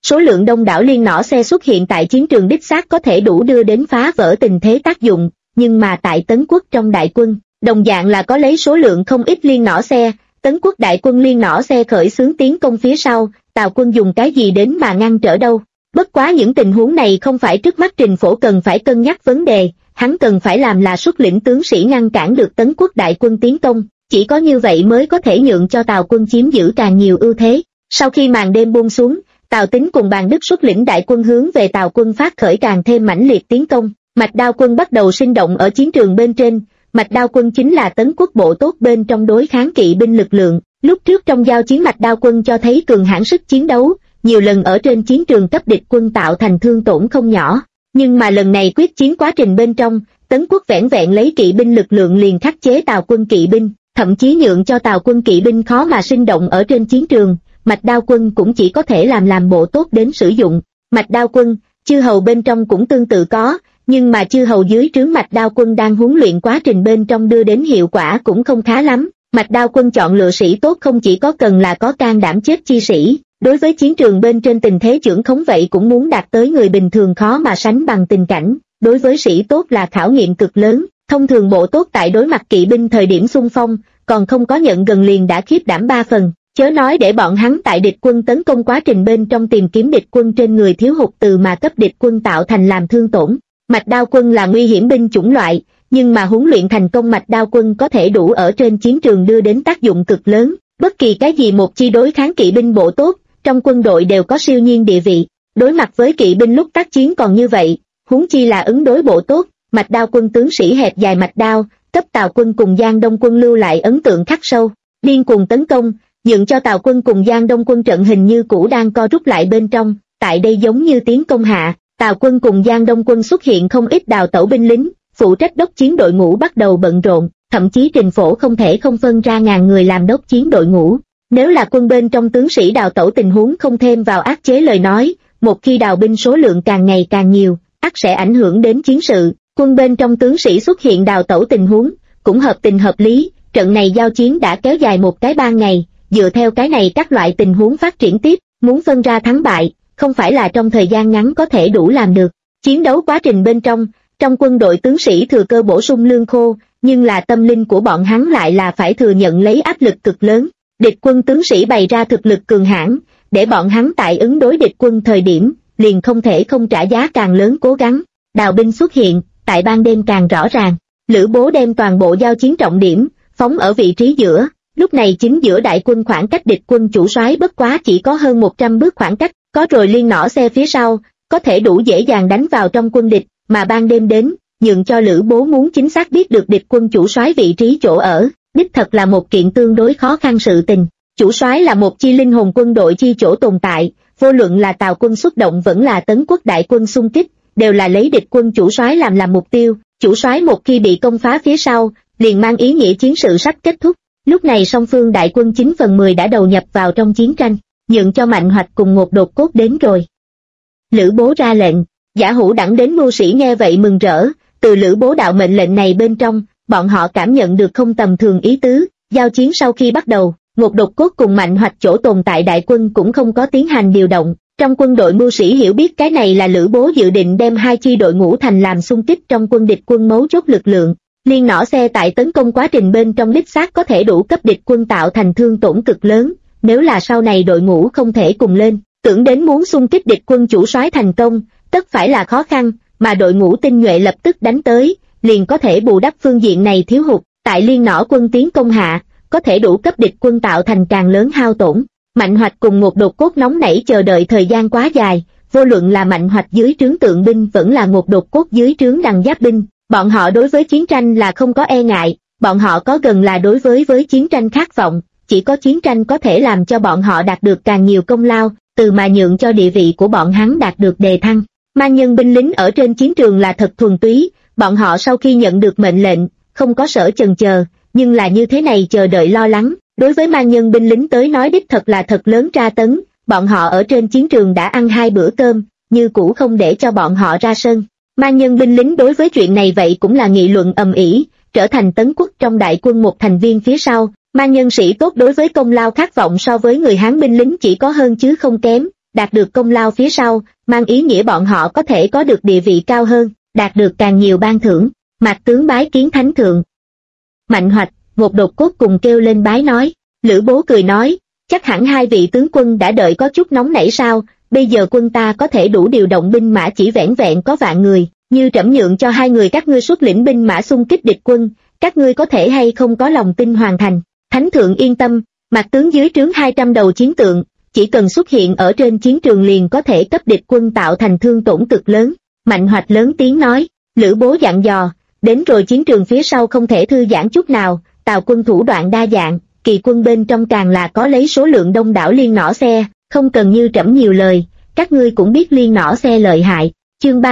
Số lượng đông đảo liên nỏ xe xuất hiện tại chiến trường đích xác có thể đủ đưa đến phá vỡ tình thế tác dụng, nhưng mà tại Tấn quốc trong đại quân, đồng dạng là có lấy số lượng không ít liên nỏ xe. Tấn quốc đại quân liên nỏ xe khởi xướng tiến công phía sau, Tào quân dùng cái gì đến mà ngăn trở đâu. Bất quá những tình huống này không phải trước mắt Trình Phổ cần phải cân nhắc vấn đề, hắn cần phải làm là xuất lĩnh tướng sĩ ngăn cản được Tấn quốc đại quân tiến công, chỉ có như vậy mới có thể nhượng cho Tào quân chiếm giữ càng nhiều ưu thế. Sau khi màn đêm buông xuống, Tào Tín cùng Bàn Đức xuất lĩnh đại quân hướng về Tào quân phát khởi càng thêm mãnh liệt tiến công. Mạch Đao quân bắt đầu sinh động ở chiến trường bên trên. Mạch Đao quân chính là Tấn quốc bộ tốt bên trong đối kháng kỵ binh lực lượng. Lúc trước trong giao chiến Mạch Đao quân cho thấy cường hãn sức chiến đấu, nhiều lần ở trên chiến trường cấp địch quân tạo thành thương tổn không nhỏ. Nhưng mà lần này quyết chiến quá trình bên trong, Tấn quốc vẻn vẹn lấy kỵ binh lực lượng liền khắc chế Tào quân kỵ binh, thậm chí nhượng cho Tào quân kỵ binh khó mà sinh động ở trên chiến trường. Mạch Đao quân cũng chỉ có thể làm bộ tốt đến sử dụng. Mạch Đao quân, chư hầu bên trong cũng tương tự có, nhưng mà chư hầu dưới trướng Mạch Đao quân đang huấn luyện quá trình bên trong đưa đến hiệu quả cũng không khá lắm. Mạch Đao quân chọn lựa sĩ tốt không chỉ có cần là có can đảm chết chi sĩ, đối với chiến trường bên trên tình thế chưởng khống vậy cũng muốn đạt tới người bình thường khó mà sánh bằng tình cảnh, đối với sĩ tốt là khảo nghiệm cực lớn. Thông thường bộ tốt tại đối mặt kỵ binh thời điểm xung phong, còn không có nhận gần liền đã khiếp đảm 3 phần, chớ nói để bọn hắn tại địch quân tấn công quá trình bên trong tìm kiếm địch quân trên người thiếu hụt từ mà cấp địch quân tạo thành làm thương tổn. Mạch Đao quân là nguy hiểm binh chủng loại, nhưng mà huấn luyện thành công Mạch Đao quân có thể đủ ở trên chiến trường đưa đến tác dụng cực lớn. Bất kỳ cái gì một chi đối kháng kỵ binh bộ tốt, trong quân đội đều có siêu nhiên địa vị. Đối mặt với kỵ binh lúc tác chiến còn như vậy, huống chi là ứng đối bộ tốt. Mạch Đao quân tướng sĩ hẹp dài mạch đao, cấp Tào quân cùng Giang Đông quân lưu lại ấn tượng khắc sâu. Điên cuồng tấn công, nhượng cho Tào quân cùng Giang Đông quân trận hình như cũ đang co rút lại bên trong. Tại đây giống như tiến công hạ, Tào quân cùng Giang Đông quân xuất hiện không ít đào tẩu binh lính, phụ trách đốc chiến đội ngũ bắt đầu bận rộn, thậm chí Trình Phổ không thể không phân ra ngàn người làm đốc chiến đội ngũ. Nếu là quân bên trong tướng sĩ đào tẩu tình huống không thêm vào áp chế lời nói, một khi đào binh số lượng càng ngày càng nhiều, ắt sẽ ảnh hưởng đến chiến sự. Quân bên trong tướng sĩ xuất hiện đào tẩu tình huống, cũng hợp tình hợp lý. Trận này giao chiến đã kéo dài một cái 3 ngày, dựa theo cái này các loại tình huống phát triển tiếp, muốn phân ra thắng bại, không phải là trong thời gian ngắn có thể đủ làm được. Chiến đấu quá trình bên trong quân đội tướng sĩ thừa cơ bổ sung lương khô, nhưng là tâm linh của bọn hắn lại là phải thừa nhận lấy áp lực cực lớn. Địch quân tướng sĩ bày ra thực lực cường hãn, để bọn hắn tại ứng đối địch quân thời điểm, liền không thể không trả giá càng lớn cố gắng. Đào binh xuất hiện, tại ban đêm càng rõ ràng. Lữ Bố đem toàn bộ giao chiến trọng điểm phóng ở vị trí giữa, lúc này chính giữa đại quân khoảng cách địch quân chủ soái bất quá chỉ có hơn 100 bước khoảng cách, có rồi liên nỏ xe phía sau, có thể đủ dễ dàng đánh vào trong quân địch, mà ban đêm đến, nhượng cho Lữ Bố muốn chính xác biết được địch quân chủ soái vị trí chỗ ở, đích thật là một kiện tương đối khó khăn sự tình. Chủ soái là một chi linh hồn quân đội chi chỗ tồn tại, vô luận là Tào quân xuất động vẫn là Tấn quốc đại quân xung kích, đều là lấy địch quân chủ soái làm mục tiêu. Chủ soái một khi bị công phá phía sau, liền mang ý nghĩa chiến sự sắp kết thúc. Lúc này song phương đại quân 9/10 đã đầu nhập vào trong chiến tranh, nhượng cho Mạnh Hoạch cùng Ngột Đột Cốt đến rồi. Lữ Bố ra lệnh, Giả Hữu đẳng đến mưu sĩ nghe vậy mừng rỡ, từ Lữ Bố đạo mệnh lệnh này bên trong, bọn họ cảm nhận được không tầm thường ý tứ. Giao chiến sau khi bắt đầu, Ngột Đột Cốt cùng Mạnh Hoạch chỗ tồn tại đại quân cũng không có tiến hành điều động. Trong quân đội mưu sĩ hiểu biết cái này là Lữ Bố dự định đem hai chi đội ngũ thành làm xung kích trong quân địch quân mấu chốt lực lượng. Liên nỏ xe tại tấn công quá trình bên trong đích xác có thể đủ cấp địch quân tạo thành thương tổn cực lớn, nếu là sau này đội ngũ không thể cùng lên, tưởng đến muốn xung kích địch quân chủ soái thành công, tất phải là khó khăn, mà đội ngũ tinh nhuệ lập tức đánh tới, liền có thể bù đắp phương diện này thiếu hụt. Tại liên nỏ quân tiến công hạ, có thể đủ cấp địch quân tạo thành càng lớn hao tổn. Mạnh Hoạch cùng Ngột Đột Cốt nóng nảy chờ đợi thời gian quá dài, vô luận là Mạnh Hoạch dưới trướng tượng binh vẫn là Ngột Đột Cốt dưới trướng đằng giáp binh, bọn họ đối với chiến tranh là không có e ngại, bọn họ có gần là đối với chiến tranh khát vọng, chỉ có chiến tranh có thể làm cho bọn họ đạt được càng nhiều công lao, từ mà nhượng cho địa vị của bọn hắn đạt được đề thăng. Man nhân binh lính ở trên chiến trường là thật thuần túy, bọn họ sau khi nhận được mệnh lệnh, không có sở chần chờ, nhưng là như thế này chờ đợi lo lắng. Đối với man nhân binh lính tới nói đích thật là thật lớn tra tấn, bọn họ ở trên chiến trường đã ăn 2 bữa cơm, như cũ không để cho bọn họ ra sân. Man nhân binh lính đối với chuyện này vậy cũng là nghị luận ầm ĩ, trở thành Tấn quốc trong đại quân một thành viên phía sau. Man nhân sĩ tốt đối với công lao khát vọng so với người Hán binh lính chỉ có hơn chứ không kém, đạt được công lao phía sau, mang ý nghĩa bọn họ có thể có được địa vị cao hơn, đạt được càng nhiều ban thưởng. Mạc tướng bái kiến thánh thượng. Mạnh Hoạch, Ngột Đột Cốt cùng kêu lên bái nói. Lữ Bố cười nói, chắc hẳn hai vị tướng quân đã đợi có chút nóng nảy sao, bây giờ quân ta có thể đủ điều động binh mã chỉ vẻn vẹn có vạn người, như trẫm nhượng cho hai người các ngươi xuất lĩnh binh mã xung kích địch quân, các ngươi có thể hay không có lòng tin hoàn thành. Thánh thượng yên tâm, Mạc tướng dưới trướng 200 đầu chiến tượng, chỉ cần xuất hiện ở trên chiến trường liền có thể cấp địch quân tạo thành thương tổn cực lớn. Mạnh Hoạch lớn tiếng nói. Lữ Bố dặn dò, đến rồi chiến trường phía sau không thể thư giãn chút nào, Tào quân thủ đoạn đa dạng, kỳ quân bên trong càng là có lấy số lượng đông đảo liên nỏ xe, không cần như trẫm nhiều lời, các ngươi cũng biết liên nỏ xe lợi hại. Chương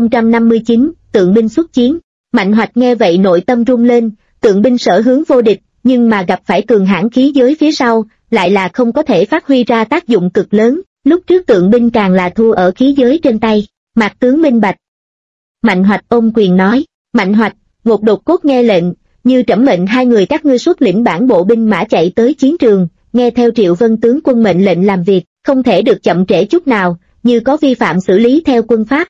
3059, tượng binh xuất chiến. Mạnh Hoạch nghe vậy nội tâm rung lên, tượng binh sở hướng vô địch, nhưng mà gặp phải cường hãn khí giới phía sau, lại là không có thể phát huy ra tác dụng cực lớn, lúc trước tượng binh càng là thua ở khí giới trên tay. Mạc tướng minh bạch. Mạnh Hoạch ôm quyền nói. Mạnh Hoạch, Ngột Đột Cốt nghe lệnh, như trẫm mệnh hai người các ngươi xuất lĩnh bản bộ binh mã chạy tới chiến trường, nghe theo Triệu Vân tướng quân mệnh lệnh làm việc, không thể được chậm trễ chút nào, như có vi phạm xử lý theo quân pháp.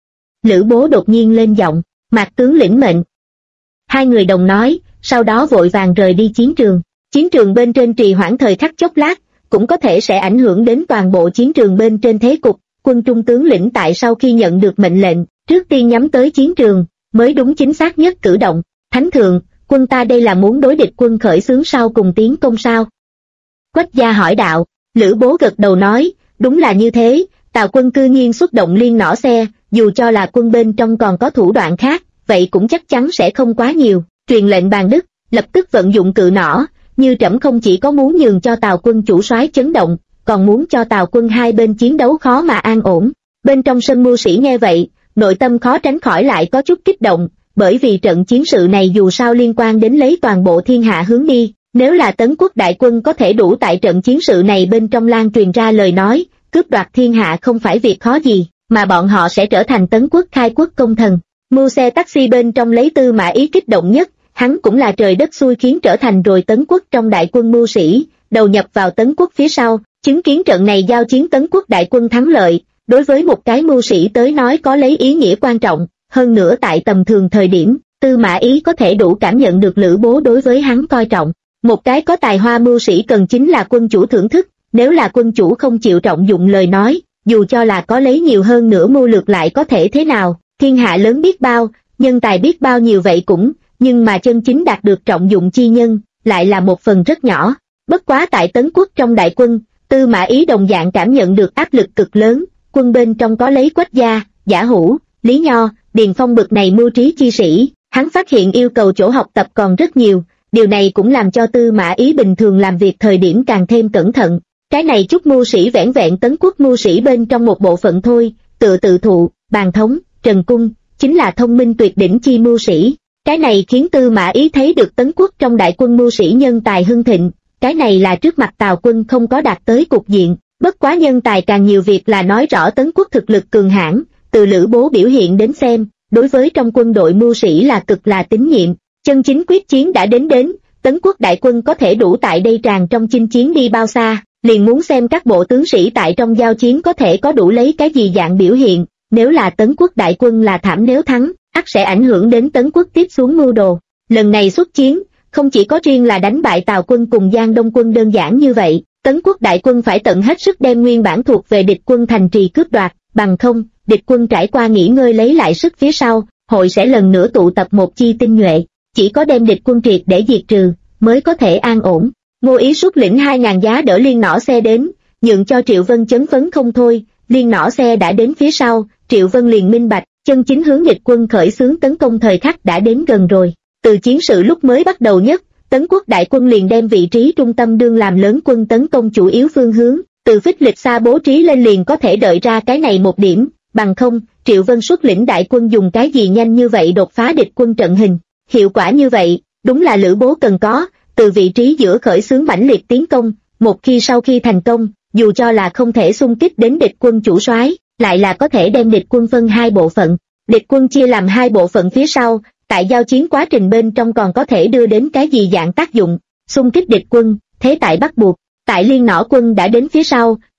Lữ Bố đột nhiên lên giọng. Mạc tướng lĩnh mệnh. Hai người đồng nói, sau đó vội vàng rời đi chiến trường. Chiến trường bên trên trì hoãn thời khắc chốc lát, cũng có thể sẽ ảnh hưởng đến toàn bộ chiến trường bên trên thế cục. Quân trung tướng lĩnh tại sau khi nhận được mệnh lệnh, trước tiên nhắm tới chiến trường, mới đúng chính xác nhất cử động. Thánh thượng, quân ta đây là muốn đối địch quân khởi xướng sau cùng tiến công sao? Quách gia hỏi đạo. Lữ Bố gật đầu nói, đúng là như thế, Tào quân cư nhiên xuất động liên nỏ xe, dù cho là quân bên trong còn có thủ đoạn khác, vậy cũng chắc chắn sẽ không quá nhiều. Truyền lệnh bàn đức, lập tức vận dụng cự nỏ, như trẫm không chỉ có muốn nhường cho Tào quân chủ soái chấn động, còn muốn cho Tào quân hai bên chiến đấu khó mà an ổn. Bên trong sân mưu sĩ nghe vậy, nội tâm khó tránh khỏi lại có chút kích động, bởi vì trận chiến sự này dù sao liên quan đến lấy toàn bộ thiên hạ hướng đi, nếu là Tấn quốc đại quân có thể đủ tại trận chiến sự này bên trong lan truyền ra lời nói, cướp đoạt thiên hạ không phải việc khó gì, mà bọn họ sẽ trở thành Tấn quốc khai quốc công thần. Mưu xe taxi bên trong lấy Tư Mã Ý kích động nhất, hắn cũng là trời đất xui khiến trở thành rồi Tấn quốc trong đại quân mưu sĩ, đầu nhập vào Tấn quốc phía sau, chứng kiến trận này giao chiến Tấn quốc đại quân thắng lợi, đối với một cái mưu sĩ tới nói có lấy ý nghĩa quan trọng, hơn nữa tại tầm thường thời điểm, Tư Mã Ý có thể đủ cảm nhận được Lữ Bố đối với hắn coi trọng. Một cái có tài hoa mưu sĩ cần chính là quân chủ thưởng thức, nếu là quân chủ không chịu trọng dụng lời nói, dù cho là có lấy nhiều hơn nữa mưu lược lại có thể thế nào, thiên hạ lớn biết bao, nhân tài biết bao nhiêu vậy cũng, nhưng mà chân chính đạt được trọng dụng chi nhân, lại là một phần rất nhỏ. Bất quá tại Tấn quốc trong đại quân, Tư Mã Ý đồng dạng cảm nhận được áp lực cực lớn, quân bên trong có lấy Quách gia, Giả Hữu, Lý Nho, Điền Phong bực này mưu trí chi sĩ, hắn phát hiện yêu cầu chỗ học tập còn rất nhiều, điều này cũng làm cho Tư Mã Ý bình thường làm việc thời điểm càng thêm cẩn thận. Cái này chút mưu sĩ vẻn vẹn Tấn quốc mưu sĩ bên trong một bộ phận thôi, tự thụ, Bàn Thống, Trần Cung, chính là thông minh tuyệt đỉnh chi mưu sĩ. Cái này khiến Tư Mã Ý thấy được Tấn quốc trong đại quân mưu sĩ nhân tài hưng thịnh, cái này là trước mặt Tào quân không có đạt tới cục diện. Bất quá nhân tài càng nhiều việc là nói rõ Tấn quốc thực lực cường hãn, từ Lữ Bố biểu hiện đến xem, đối với trong quân đội mưu sĩ là cực là tín nhiệm. Chân chính quyết chiến đã đến, Tấn quốc đại quân có thể đủ tại đây tràn trong chinh chiến đi bao xa, liền muốn xem các bộ tướng sĩ tại trong giao chiến có thể có đủ lấy cái gì dạng biểu hiện, nếu là Tấn quốc đại quân là thảm nếu thắng, ắt sẽ ảnh hưởng đến Tấn quốc tiếp xuống mưu đồ. Lần này xuất chiến, không chỉ có riêng là đánh bại Tào quân cùng Giang Đông quân đơn giản như vậy, Tấn quốc đại quân phải tận hết sức đem nguyên bản thuộc về địch quân thành trì cướp đoạt, bằng không, địch quân trải qua nghỉ ngơi lấy lại sức phía sau, hội sẽ lần nữa tụ tập một chi tinh nhuệ, chỉ có đem địch quân triệt để diệt trừ, mới có thể an ổn. Ngô Ý xuất lĩnh 2.000 giá đỡ liên nỏ xe đến, nhượng cho Triệu Vân chấn phấn không thôi, liên nỏ xe đã đến phía sau, Triệu Vân liền minh bạch, chân chính hướng địch quân khởi xướng tấn công thời khắc đã đến gần rồi. Từ chiến sự lúc mới bắt đầu nhất, Tấn quốc đại quân liền đem vị trí trung tâm đương làm lớn quân tấn công chủ yếu phương hướng, từ phích lịch xa bố trí lên liền có thể đợi ra cái này một điểm, bằng không, Triệu Vân xuất lĩnh đại quân dùng cái gì nhanh như vậy đột phá địch quân trận hình. Hiệu quả như vậy, đúng là Lữ Bố cần có, từ vị trí giữa khởi xướng mãnh liệt tiến công, một khi sau khi thành công, dù cho là không thể xung kích đến địch quân chủ soái, lại là có thể đem địch quân phân hai bộ phận. Địch quân chia làm hai bộ phận phía sau, tại giao chiến quá trình bên trong còn có thể đưa đến cái gì dạng tác dụng, xung kích địch quân, thế tại bắt buộc. Tại liên nỏ quân đã đến phía sau,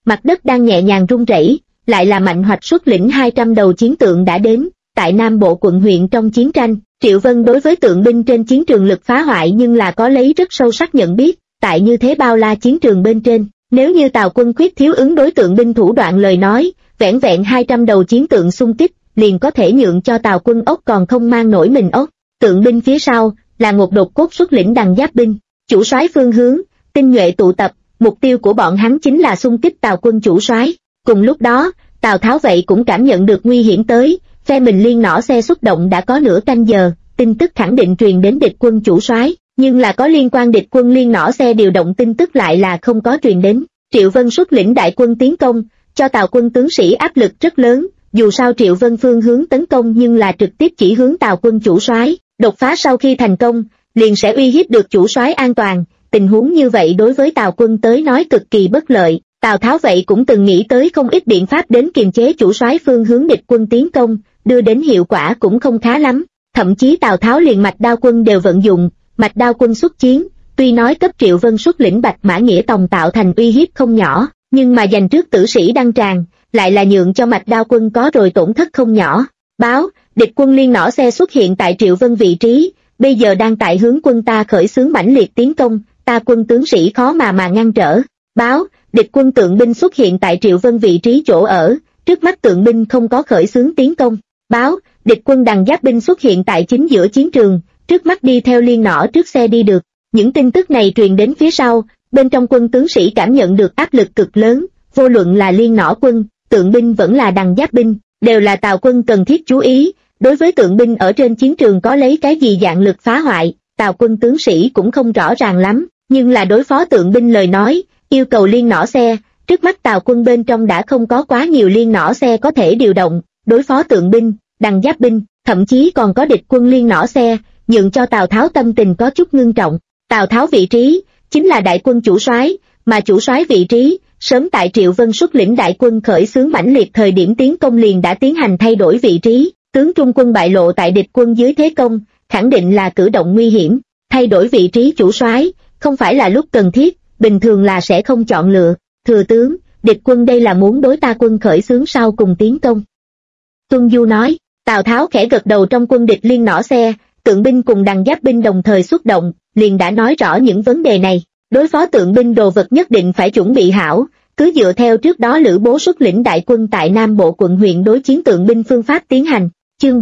mặt đất đang nhẹ nhàng rung rẩy, lại là Mạnh Hoạch xuất lĩnh 200 đầu chiến tượng đã đến, tại Nam Bộ quận huyện trong chiến tranh. Triệu Vân đối với tượng binh trên chiến trường lực phá hoại nhưng là có lấy rất sâu sắc nhận biết, tại như thế bao la chiến trường bên trên, nếu như Tào quân khuyết thiếu ứng đối tượng binh thủ đoạn lời nói, vẻn vẹn 200 đầu chiến tượng xung kích, liền có thể nhượng cho Tào quân ốc còn không mang nổi mình ốc. Tượng binh phía sau, là Ngột Đột Cốt xuất lĩnh đằng giáp binh, chủ soái phương hướng, tinh nhuệ tụ tập, mục tiêu của bọn hắn chính là xung kích Tào quân chủ soái. Cùng lúc đó, Tào Tháo vậy cũng cảm nhận được nguy hiểm tới, phe mình liên nỏ xe xuất động đã có nửa canh giờ, tin tức khẳng định truyền đến địch quân chủ soái, nhưng là có liên quan địch quân liên nỏ xe điều động tin tức lại là không có truyền đến. Triệu Vân xuất lĩnh đại quân tiến công, cho Tào quân tướng sĩ áp lực rất lớn, dù sao Triệu Vân phương hướng tấn công nhưng là trực tiếp chỉ hướng Tào quân chủ soái, đột phá sau khi thành công, liền sẽ uy hiếp được chủ soái an toàn, tình huống như vậy đối với Tào quân tới nói cực kỳ bất lợi. Tào Tháo vậy cũng từng nghĩ tới không ít biện pháp đến kiềm chế chủ soái phương hướng địch quân tiến công, đưa đến hiệu quả cũng không khá lắm. Thậm chí Tào Tháo liền Mạch Đao quân đều vận dụng, Mạch Đao quân xuất chiến, tuy nói cấp Triệu Vân xuất lĩnh Bạch Mã Nghĩa Tòng tạo thành uy hiếp không nhỏ, nhưng mà giành trước tử sĩ đăng tràng, lại là nhượng cho Mạch Đao quân có rồi tổn thất không nhỏ. Báo, địch quân liên nỏ xe xuất hiện tại Triệu Vân vị trí, bây giờ đang tại hướng quân ta khởi xướng mãnh liệt tiến công, ta quân tướng sĩ khó mà ngăn trở. Báo, địch quân tượng binh xuất hiện tại Triệu Vân vị trí chỗ ở, trước mắt tượng binh không có khởi xướng tiến công. Báo, địch quân đằng giáp binh xuất hiện tại chính giữa chiến trường, trước mắt đi theo liên nỏ trước xe đi được. Những tin tức này truyền đến phía sau, bên trong quân tướng sĩ cảm nhận được áp lực cực lớn, vô luận là liên nỏ quân, tượng binh vẫn là đằng giáp binh, đều là Tào quân cần thiết chú ý. Đối với tượng binh ở trên chiến trường có lấy cái gì dạng lực phá hoại, Tào quân tướng sĩ cũng không rõ ràng lắm, nhưng là đối phó tượng binh lời nói, yêu cầu liên nỏ xe, trước mắt Tào quân bên trong đã không có quá nhiều liên nỏ xe có thể điều động, đối phó tượng binh, đằng giáp binh, thậm chí còn có địch quân liên nỏ xe, nhượng cho Tào Tháo tâm tình có chút ngưng trọng. Tào Tháo vị trí, chính là đại quân chủ soái, mà chủ soái vị trí, sớm tại Triệu Vân xuất lĩnh đại quân khởi xướng mãnh liệt thời điểm tiến công liền đã tiến hành thay đổi vị trí, tướng trung quân bại lộ tại địch quân dưới thế công, khẳng định là cử động nguy hiểm, thay đổi vị trí chủ soái, không phải là lúc cần thiết, bình thường là sẽ không chọn lựa. Thừa tướng, địch quân đây là muốn đối ta quân khởi xướng sau cùng tiến công. Tuân Du nói, Tào Tháo khẽ gật đầu, trong quân địch liên nỏ xe, tượng binh cùng đằng giáp binh đồng thời xuất động, liền đã nói rõ những vấn đề này. Đối phó tượng binh đồ vật nhất định phải chuẩn bị hảo, cứ dựa theo trước đó Lữ Bố xuất lĩnh đại quân tại Nam Bộ quận huyện đối chiến tượng binh phương pháp tiến hành. Chương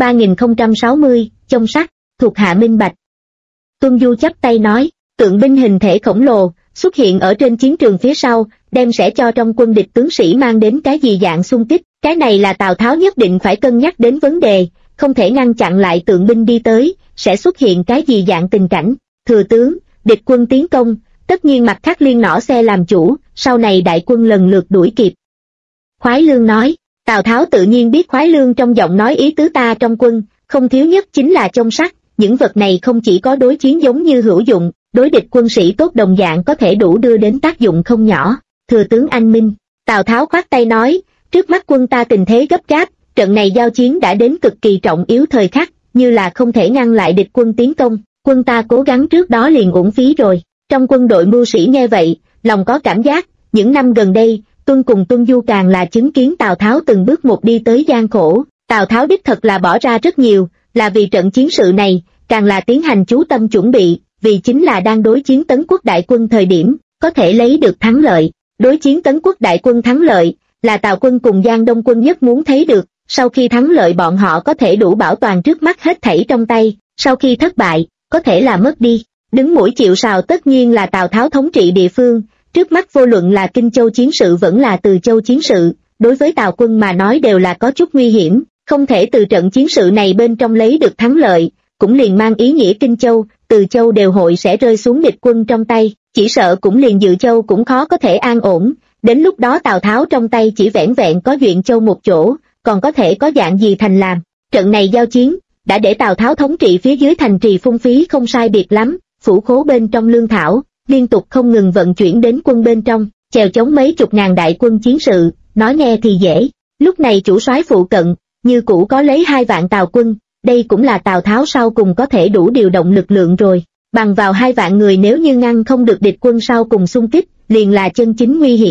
3060, trong sắc, thuộc hạ minh bạch. Tuân Du chắp tay nói, tượng binh hình thể khổng lồ, xuất hiện ở trên chiến trường phía sau, đem sẽ cho trong quân địch tướng sĩ mang đến cái gì dạng xung kích, cái này là Tào Tháo nhất định phải cân nhắc đến vấn đề, không thể ngăn chặn lại tượng binh đi tới, sẽ xuất hiện cái gì dạng tình cảnh. Thừa tướng, địch quân tiến công, tất nhiên mặt khác liên nỏ xe làm chủ, sau này đại quân lần lượt đuổi kịp. Khoái Lương nói, Tào Tháo tự nhiên biết Khoái Lương trong giọng nói ý tứ, ta trong quân, không thiếu nhất chính là trong sắt, những vật này không chỉ có đối chiến giống như hữu dụng, đối địch quân sĩ tốt đồng dạng có thể đủ đưa đến tác dụng không nhỏ. Thừa tướng anh minh, Tào Tháo khoát tay nói, trước mắt quân ta tình thế gấp gáp, trận này giao chiến đã đến cực kỳ trọng yếu thời khắc, như là không thể ngăn lại địch quân tiến công, quân ta cố gắng trước đó liền uổng phí rồi. Trong quân đội mưu sĩ nghe vậy, lòng có cảm giác, những năm gần đây, Tuân cùng Tuân Du càng là chứng kiến Tào Tháo từng bước một đi tới gian khổ, Tào Tháo đích thật là bỏ ra rất nhiều, là vì trận chiến sự này, càng là tiến hành chú tâm chuẩn bị, vì chính là đang đối chiến Tấn Quốc đại quân thời điểm, có thể lấy được thắng lợi. Đối chiến Tấn Quốc đại quân thắng lợi, là Tào quân cùng Giang Đông quân nhất muốn thấy được, sau khi thắng lợi bọn họ có thể đủ bảo toàn trước mắt hết thảy trong tay, sau khi thất bại, có thể là mất đi. Đứng mũi chịu sào tất nhiên là Tào Tháo thống trị địa phương, trước mắt vô luận là Kinh Châu chiến sự vẫn là Từ Châu chiến sự, đối với Tào quân mà nói đều là có chút nguy hiểm, không thể từ trận chiến sự này bên trong lấy được thắng lợi, cũng liền mang ý nghĩa Kinh Châu, Từ Châu đều hội sẽ rơi xuống địch quân trong tay, chỉ sợ cũng liền Dự Châu cũng khó có thể an ổn, đến lúc đó Tào Tháo trong tay chỉ vẻn vẹn có Duyện Châu một chỗ, còn có thể có dạng gì thành làm. Trận này giao chiến, đã để Tào Tháo thống trị phía dưới thành trì phung phí không sai biệt lắm, phủ khố bên trong lương thảo, liên tục không ngừng vận chuyển đến quân bên trong, chèo chống mấy chục ngàn đại quân chiến sự, nói nghe thì dễ. Lúc này chủ soái phụ cận, như cũ có lấy 2 vạn Tào quân, đây cũng là Tào Tháo sau cùng có thể đủ điều động lực lượng rồi. Bằng vào 2 vạn người nếu như ngăn không được địch quân sau cùng xung kích, liền là chân chính nguy hiểm.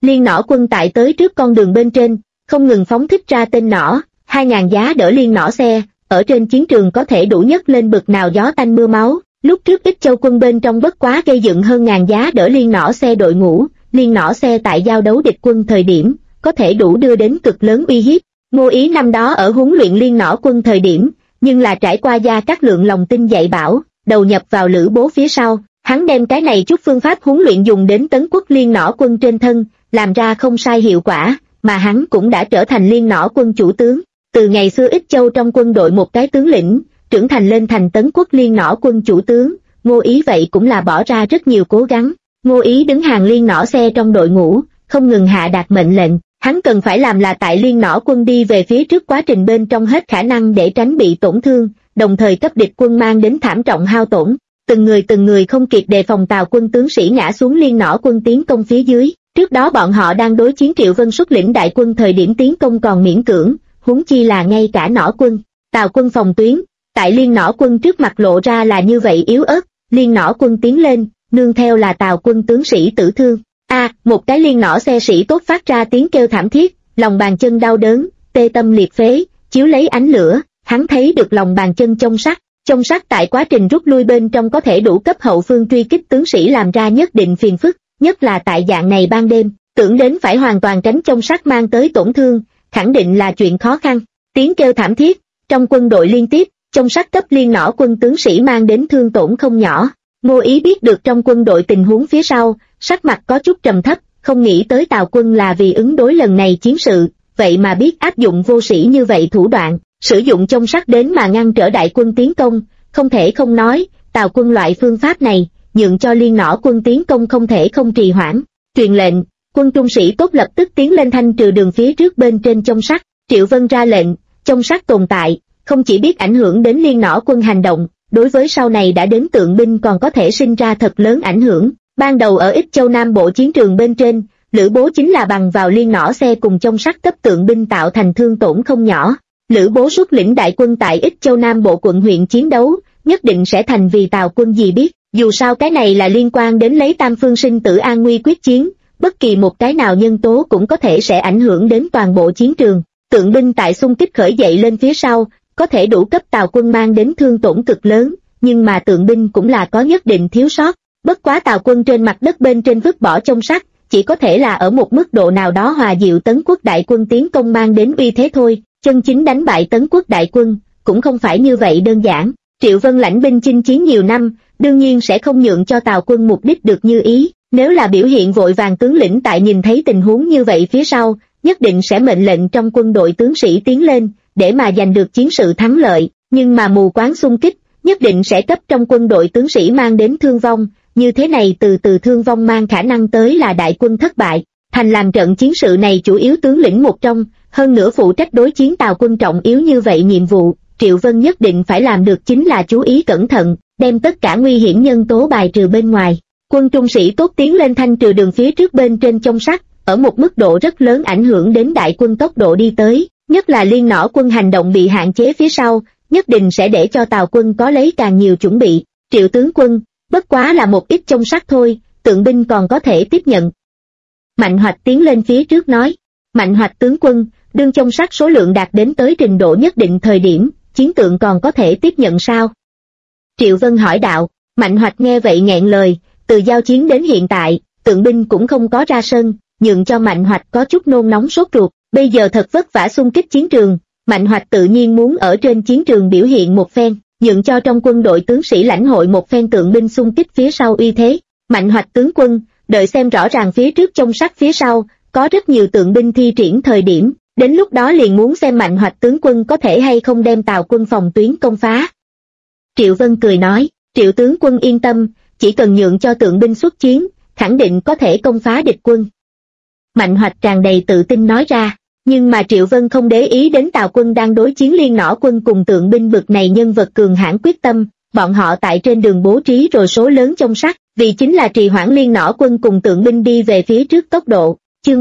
Liên nỏ quân tại tới trước con đường bên trên, không ngừng phóng thích ra tên nỏ, 2.000 giá đỡ liên nỏ xe, ở trên chiến trường có thể đủ nhất lên bực nào gió tanh mưa máu. Lúc trước Ích Châu quân bên trong bất quá gây dựng hơn ngàn giá đỡ liên nỏ xe đội ngũ, liên nỏ xe tại giao đấu địch quân thời điểm, có thể đủ đưa đến cực lớn uy hiếp. Ngô Ý năm đó ở huấn luyện liên nỏ quân thời điểm, nhưng là trải qua Gia Cát Lượng lòng tin dạy bảo, đầu nhập vào Lữ Bố phía sau, hắn đem cái này chút phương pháp huấn luyện dùng đến tấn quốc liên nỏ quân trên thân, làm ra không sai hiệu quả, mà hắn cũng đã trở thành liên nỏ quân chủ tướng. Từ ngày xưa Ích Châu trong quân đội một cái tướng lĩnh, trưởng thành lên thành tấn quốc liên nỏ quân chủ tướng, Ngô Ý vậy cũng là bỏ ra rất nhiều cố gắng. Ngô Ý đứng hàng liên nỏ xe trong đội ngũ, không ngừng hạ đạt mệnh lệnh, hắn cần phải làm là tại liên nỏ quân đi về phía trước quá trình bên trong hết khả năng để tránh bị tổn thương, đồng thời cấp địch quân mang đến thảm trọng hao tổn. Từng người không kịp đề phòng Tào quân tướng sĩ ngã xuống liên nỏ quân tiến công phía dưới. Trước đó bọn họ đang đối chiến Triệu Vân xuất lĩnh đại quân thời điểm tiến công còn miễn cưỡng, huống chi là ngay cả nỏ quân. Tào quân phòng tuyến, tại liên nỏ quân trước mặt lộ ra là như vậy yếu ớt, liên nỏ quân tiến lên, nương theo là Tào quân tướng sĩ tử thương. Một cái liên nỏ xe sĩ tốt phát ra tiếng kêu thảm thiết, lòng bàn chân đau đớn, tê tâm liệt phế, chiếu lấy ánh lửa, hắn thấy được lòng bàn chân trong sắt tại quá trình rút lui bên trong có thể đủ cấp hậu phương truy kích tướng sĩ làm ra nhất định phiền phức, nhất là tại dạng này ban đêm, tưởng đến phải hoàn toàn tránh trong sắt mang tới tổn thương, khẳng định là chuyện khó khăn. Tiếng kêu thảm thiết, trong quân đội liên tiếp, trong sắt cấp liên nỏ quân tướng sĩ mang đến thương tổn không nhỏ. Ngô Ý biết được trong quân đội tình huống phía sau, sắc mặt có chút trầm thấp, không nghĩ tới Tào quân là vì ứng đối lần này chiến sự, vậy mà biết áp dụng vô sĩ như vậy thủ đoạn, sử dụng trong sắt đến mà ngăn trở đại quân tiến công, không thể không nói, Tào quân loại phương pháp này, nhượng cho liên nỏ quân tiến công không thể không trì hoãn. Truyền lệnh, quân trung sĩ tốt lập tức tiến lên thanh trừ đường phía trước bên trên trong sắt. Triệu Vân ra lệnh, trong sắt tồn tại, không chỉ biết ảnh hưởng đến liên nỏ quân hành động, đối với sau này đã đến tượng binh còn có thể sinh ra thật lớn ảnh hưởng. Ban đầu ở Ích Châu Nam Bộ chiến trường bên trên, Lữ Bố chính là bằng vào liên nỏ xe cùng trong sắt cấp tượng binh tạo thành thương tổn không nhỏ. Lữ Bố xuất lĩnh đại quân tại Ích Châu Nam Bộ quận huyện chiến đấu, nhất định sẽ thành vì Tào quân gì biết, dù sao cái này là liên quan đến lấy tam phương sinh tử an nguy quyết chiến, bất kỳ một cái nào nhân tố cũng có thể sẽ ảnh hưởng đến toàn bộ chiến trường. Tượng binh tại xung kích khởi dậy lên phía sau, có thể đủ cấp Tào quân mang đến thương tổn cực lớn, nhưng mà tượng binh cũng là có nhất định thiếu sót. Bất quá Tào quân trên mặt đất bên trên vứt bỏ trong sắt, chỉ có thể là ở một mức độ nào đó hòa dịu tấn quốc đại quân tiến công mang đến uy thế thôi, chân chính đánh bại tấn quốc đại quân, cũng không phải như vậy đơn giản. Triệu Vân lãnh binh chinh chiến nhiều năm, đương nhiên sẽ không nhượng cho Tào quân mục đích được như ý, nếu là biểu hiện vội vàng tướng lĩnh tại nhìn thấy tình huống như vậy phía sau, nhất định sẽ mệnh lệnh trong quân đội tướng sĩ tiến lên, để mà giành được chiến sự thắng lợi, nhưng mà mù quáng xung kích, nhất định sẽ cấp trong quân đội tướng sĩ mang đến thương vong, như thế này từ từ thương vong mang khả năng tới là đại quân thất bại. Thành làm trận chiến sự này chủ yếu tướng lĩnh một trong, hơn nữa phụ trách đối chiến Tào quân trọng yếu như vậy nhiệm vụ, Triệu Vân nhất định phải làm được chính là chú ý cẩn thận, đem tất cả nguy hiểm nhân tố bài trừ bên ngoài. Quân trung sĩ tốt tiến lên thanh trừ đường phía trước bên trên trong sắt, ở một mức độ rất lớn ảnh hưởng đến đại quân tốc độ đi tới, nhất là liên nỏ quân hành động bị hạn chế phía sau, nhất định sẽ để cho Tào quân có lấy càng nhiều chuẩn bị. Triệu tướng quân, bất quá là một ít trong sắt thôi, tượng binh còn có thể tiếp nhận. Mạnh Hoạch tiến lên phía trước nói. Mạnh Hoạch tướng quân, đương trong sắt số lượng đạt đến tới trình độ nhất định thời điểm, chiến tượng còn có thể tiếp nhận sao? Triệu Vân hỏi đạo. Mạnh Hoạch nghe vậy nghẹn lời, từ giao chiến đến hiện tại, tượng binh cũng không có ra sân, nhượng cho Mạnh Hoạch có chút nôn nóng sốt ruột, bây giờ thật vất vả xung kích chiến trường, Mạnh Hoạch tự nhiên muốn ở trên chiến trường biểu hiện một phen, nhượng cho trong quân đội tướng sĩ lãnh hội một phen tượng binh xung kích phía sau uy thế. Mạnh Hoạch tướng quân, đợi xem rõ ràng phía trước trong sắt phía sau, có rất nhiều tượng binh thi triển thời điểm, đến lúc đó liền muốn xem Mạnh Hoạch tướng quân có thể hay không đem Tào quân phòng tuyến công phá. Triệu Vân cười nói, Triệu tướng quân yên tâm, chỉ cần nhượng cho tượng binh xuất chiến, khẳng định có thể công phá địch quân. Mạnh Hoạch tràn đầy tự tin nói ra, nhưng mà Triệu Vân không để ý đến Tào quân đang đối chiến liên nỏ quân cùng tượng binh bực này nhân vật cường hãn quyết tâm, bọn họ tại trên đường bố trí rồi số lớn trong sắt, vì chính là trì hoãn liên nỏ quân cùng tượng binh đi về phía trước tốc độ. Chương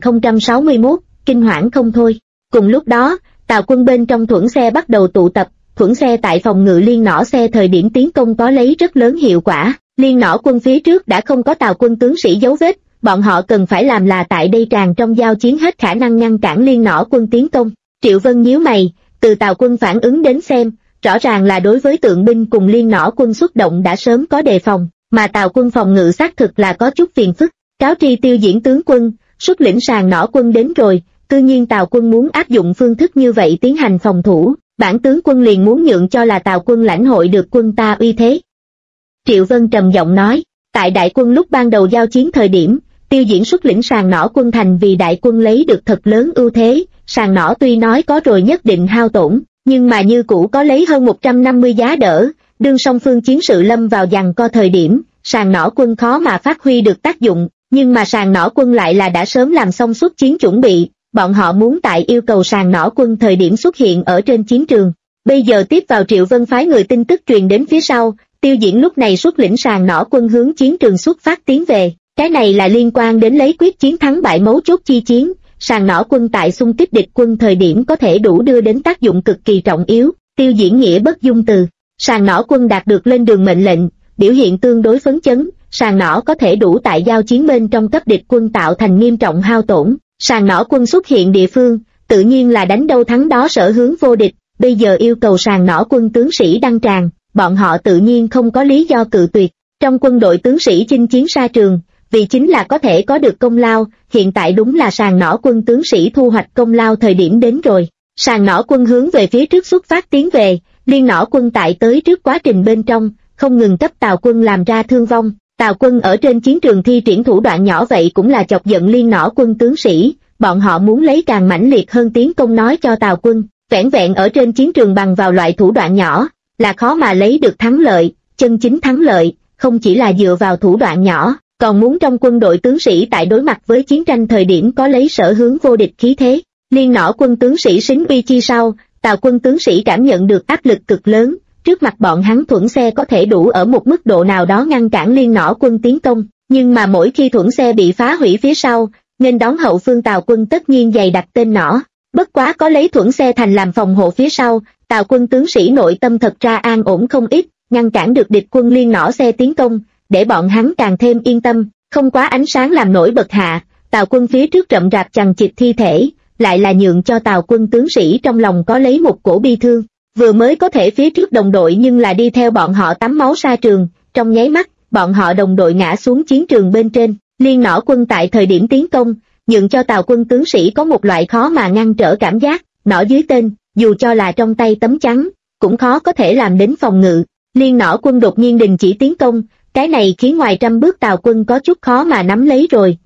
3061, kinh hoảng không thôi. Cùng lúc đó, Tào quân bên trong thuẫn xe bắt đầu tụ tập, thuẫn xe tại phòng ngự liên nỏ xe thời điểm tiến công có lấy rất lớn hiệu quả, liên nỏ quân phía trước đã không có Tào quân tướng sĩ dấu vết, bọn họ cần phải làm là tại đây tràn trong giao chiến hết khả năng ngăn cản Liên Nỏ quân tiến công. Triệu Vân nhíu mày, từ Tào quân phản ứng đến xem, rõ ràng là đối với tượng binh cùng Liên Nỏ quân xuất động đã sớm có đề phòng, mà Tào quân phòng ngự xác thực là có chút phiền phức. Cáo tri Tiêu Diễn tướng quân, xuất lĩnh Sàng Nỏ quân đến rồi, tự nhiên Tào quân muốn áp dụng phương thức như vậy tiến hành phòng thủ, bản tướng quân liền muốn nhượng cho là Tào quân lãnh hội được quân ta uy thế. Triệu Vân trầm giọng nói, tại đại quân lúc ban đầu giao chiến thời điểm, Tiêu Diễn xuất lĩnh Sàng Nỏ quân thành vì đại quân lấy được thật lớn ưu thế, Sàng Nỏ tuy nói có rồi nhất định hao tổn, nhưng mà như cũ có lấy hơn 150 giá đỡ, đương song phương chiến sự lâm vào giằng co thời điểm, Sàng Nỏ quân khó mà phát huy được tác dụng, nhưng mà Sàng Nỏ quân lại là đã sớm làm xong xuất chiến chuẩn bị, bọn họ muốn tại yêu cầu Sàng Nỏ quân thời điểm xuất hiện ở trên chiến trường. Bây giờ tiếp vào Triệu Vân phái người tin tức truyền đến phía sau, Tiêu Diễn lúc này xuất lĩnh Sàng Nỏ quân hướng chiến trường xuất phát tiến về, cái này là liên quan đến lấy quyết chiến thắng bại mấu chốt chi chiến. Sàng Nỏ quân tại xung kích địch quân thời điểm có thể đủ đưa đến tác dụng cực kỳ trọng yếu, Tiêu Diễn nghĩa bất dung từ. Sàng Nỏ quân đạt được lên đường mệnh lệnh, biểu hiện tương đối phấn chấn, Sàng Nỏ có thể đủ tại giao chiến bên trong cấp địch quân tạo thành nghiêm trọng hao tổn. Sàng Nỏ quân xuất hiện địa phương, tự nhiên là đánh đâu thắng đó sở hướng vô địch, bây giờ yêu cầu Sàng Nỏ quân tướng sĩ đăng tràng, bọn họ tự nhiên không có lý do cự tuyệt. Trong quân đội tướng sĩ chinh chiến xa trường, vì chính là có thể có được công lao, hiện tại đúng là Sàng Nỏ quân tướng sĩ thu hoạch công lao thời điểm đến rồi. Sàng Nỏ quân hướng về phía trước xuất phát tiến về, Liên Nỏ quân tại tới trước quá trình bên trong, không ngừng cấp Tào quân làm ra thương vong. Tào quân ở trên chiến trường thi triển thủ đoạn nhỏ vậy cũng là chọc giận Liên Nỏ quân tướng sĩ, bọn họ muốn lấy càng mãnh liệt hơn tiến công nói cho Tào quân, vẻn vẹn ở trên chiến trường bằng vào loại thủ đoạn nhỏ, là khó mà lấy được thắng lợi, chân chính thắng lợi, không chỉ là dựa vào thủ đoạn nhỏ, còn muốn trong quân đội tướng sĩ tại đối mặt với chiến tranh thời điểm có lấy sở hướng vô địch khí thế. Liên Nỏ quân tướng sĩ xính uy chi sau, Tào quân tướng sĩ cảm nhận được áp lực cực lớn, trước mặt bọn hắn thuẫn xe có thể đủ ở một mức độ nào đó ngăn cản Liên Nỏ quân tiến công, nhưng mà mỗi khi thuẫn xe bị phá hủy phía sau, nên đón hậu phương Tào quân tất nhiên dày đặt tên nỏ. Bất quá có lấy thuẫn xe thành làm phòng hộ phía sau, Tào quân tướng sĩ nội tâm thật ra an ổn không ít, ngăn cản được địch quân Liên Nỏ xe tiến công, để bọn hắn càng thêm yên tâm, không quá ánh sáng làm nổi bật hạ, Tào quân phía trước rậm rạp chằng chịt thi thể, lại là nhượng cho Tào quân tướng sĩ trong lòng có lấy một cổ bi thương. Vừa mới có thể phía trước đồng đội nhưng là đi theo bọn họ tắm máu sa trường, trong nháy mắt, bọn họ đồng đội ngã xuống chiến trường bên trên, Liên Nỏ quân tại thời điểm tiến công, nhượng cho Tào quân tướng sĩ có một loại khó mà ngăn trở cảm giác, nỏ dưới tên, dù cho là trong tay tấm chắn, cũng khó có thể làm đến phòng ngự. Liên Nỏ quân đột nhiên đình chỉ tiến công, cái này khiến ngoài trăm bước Tào quân có chút khó mà nắm lấy rồi,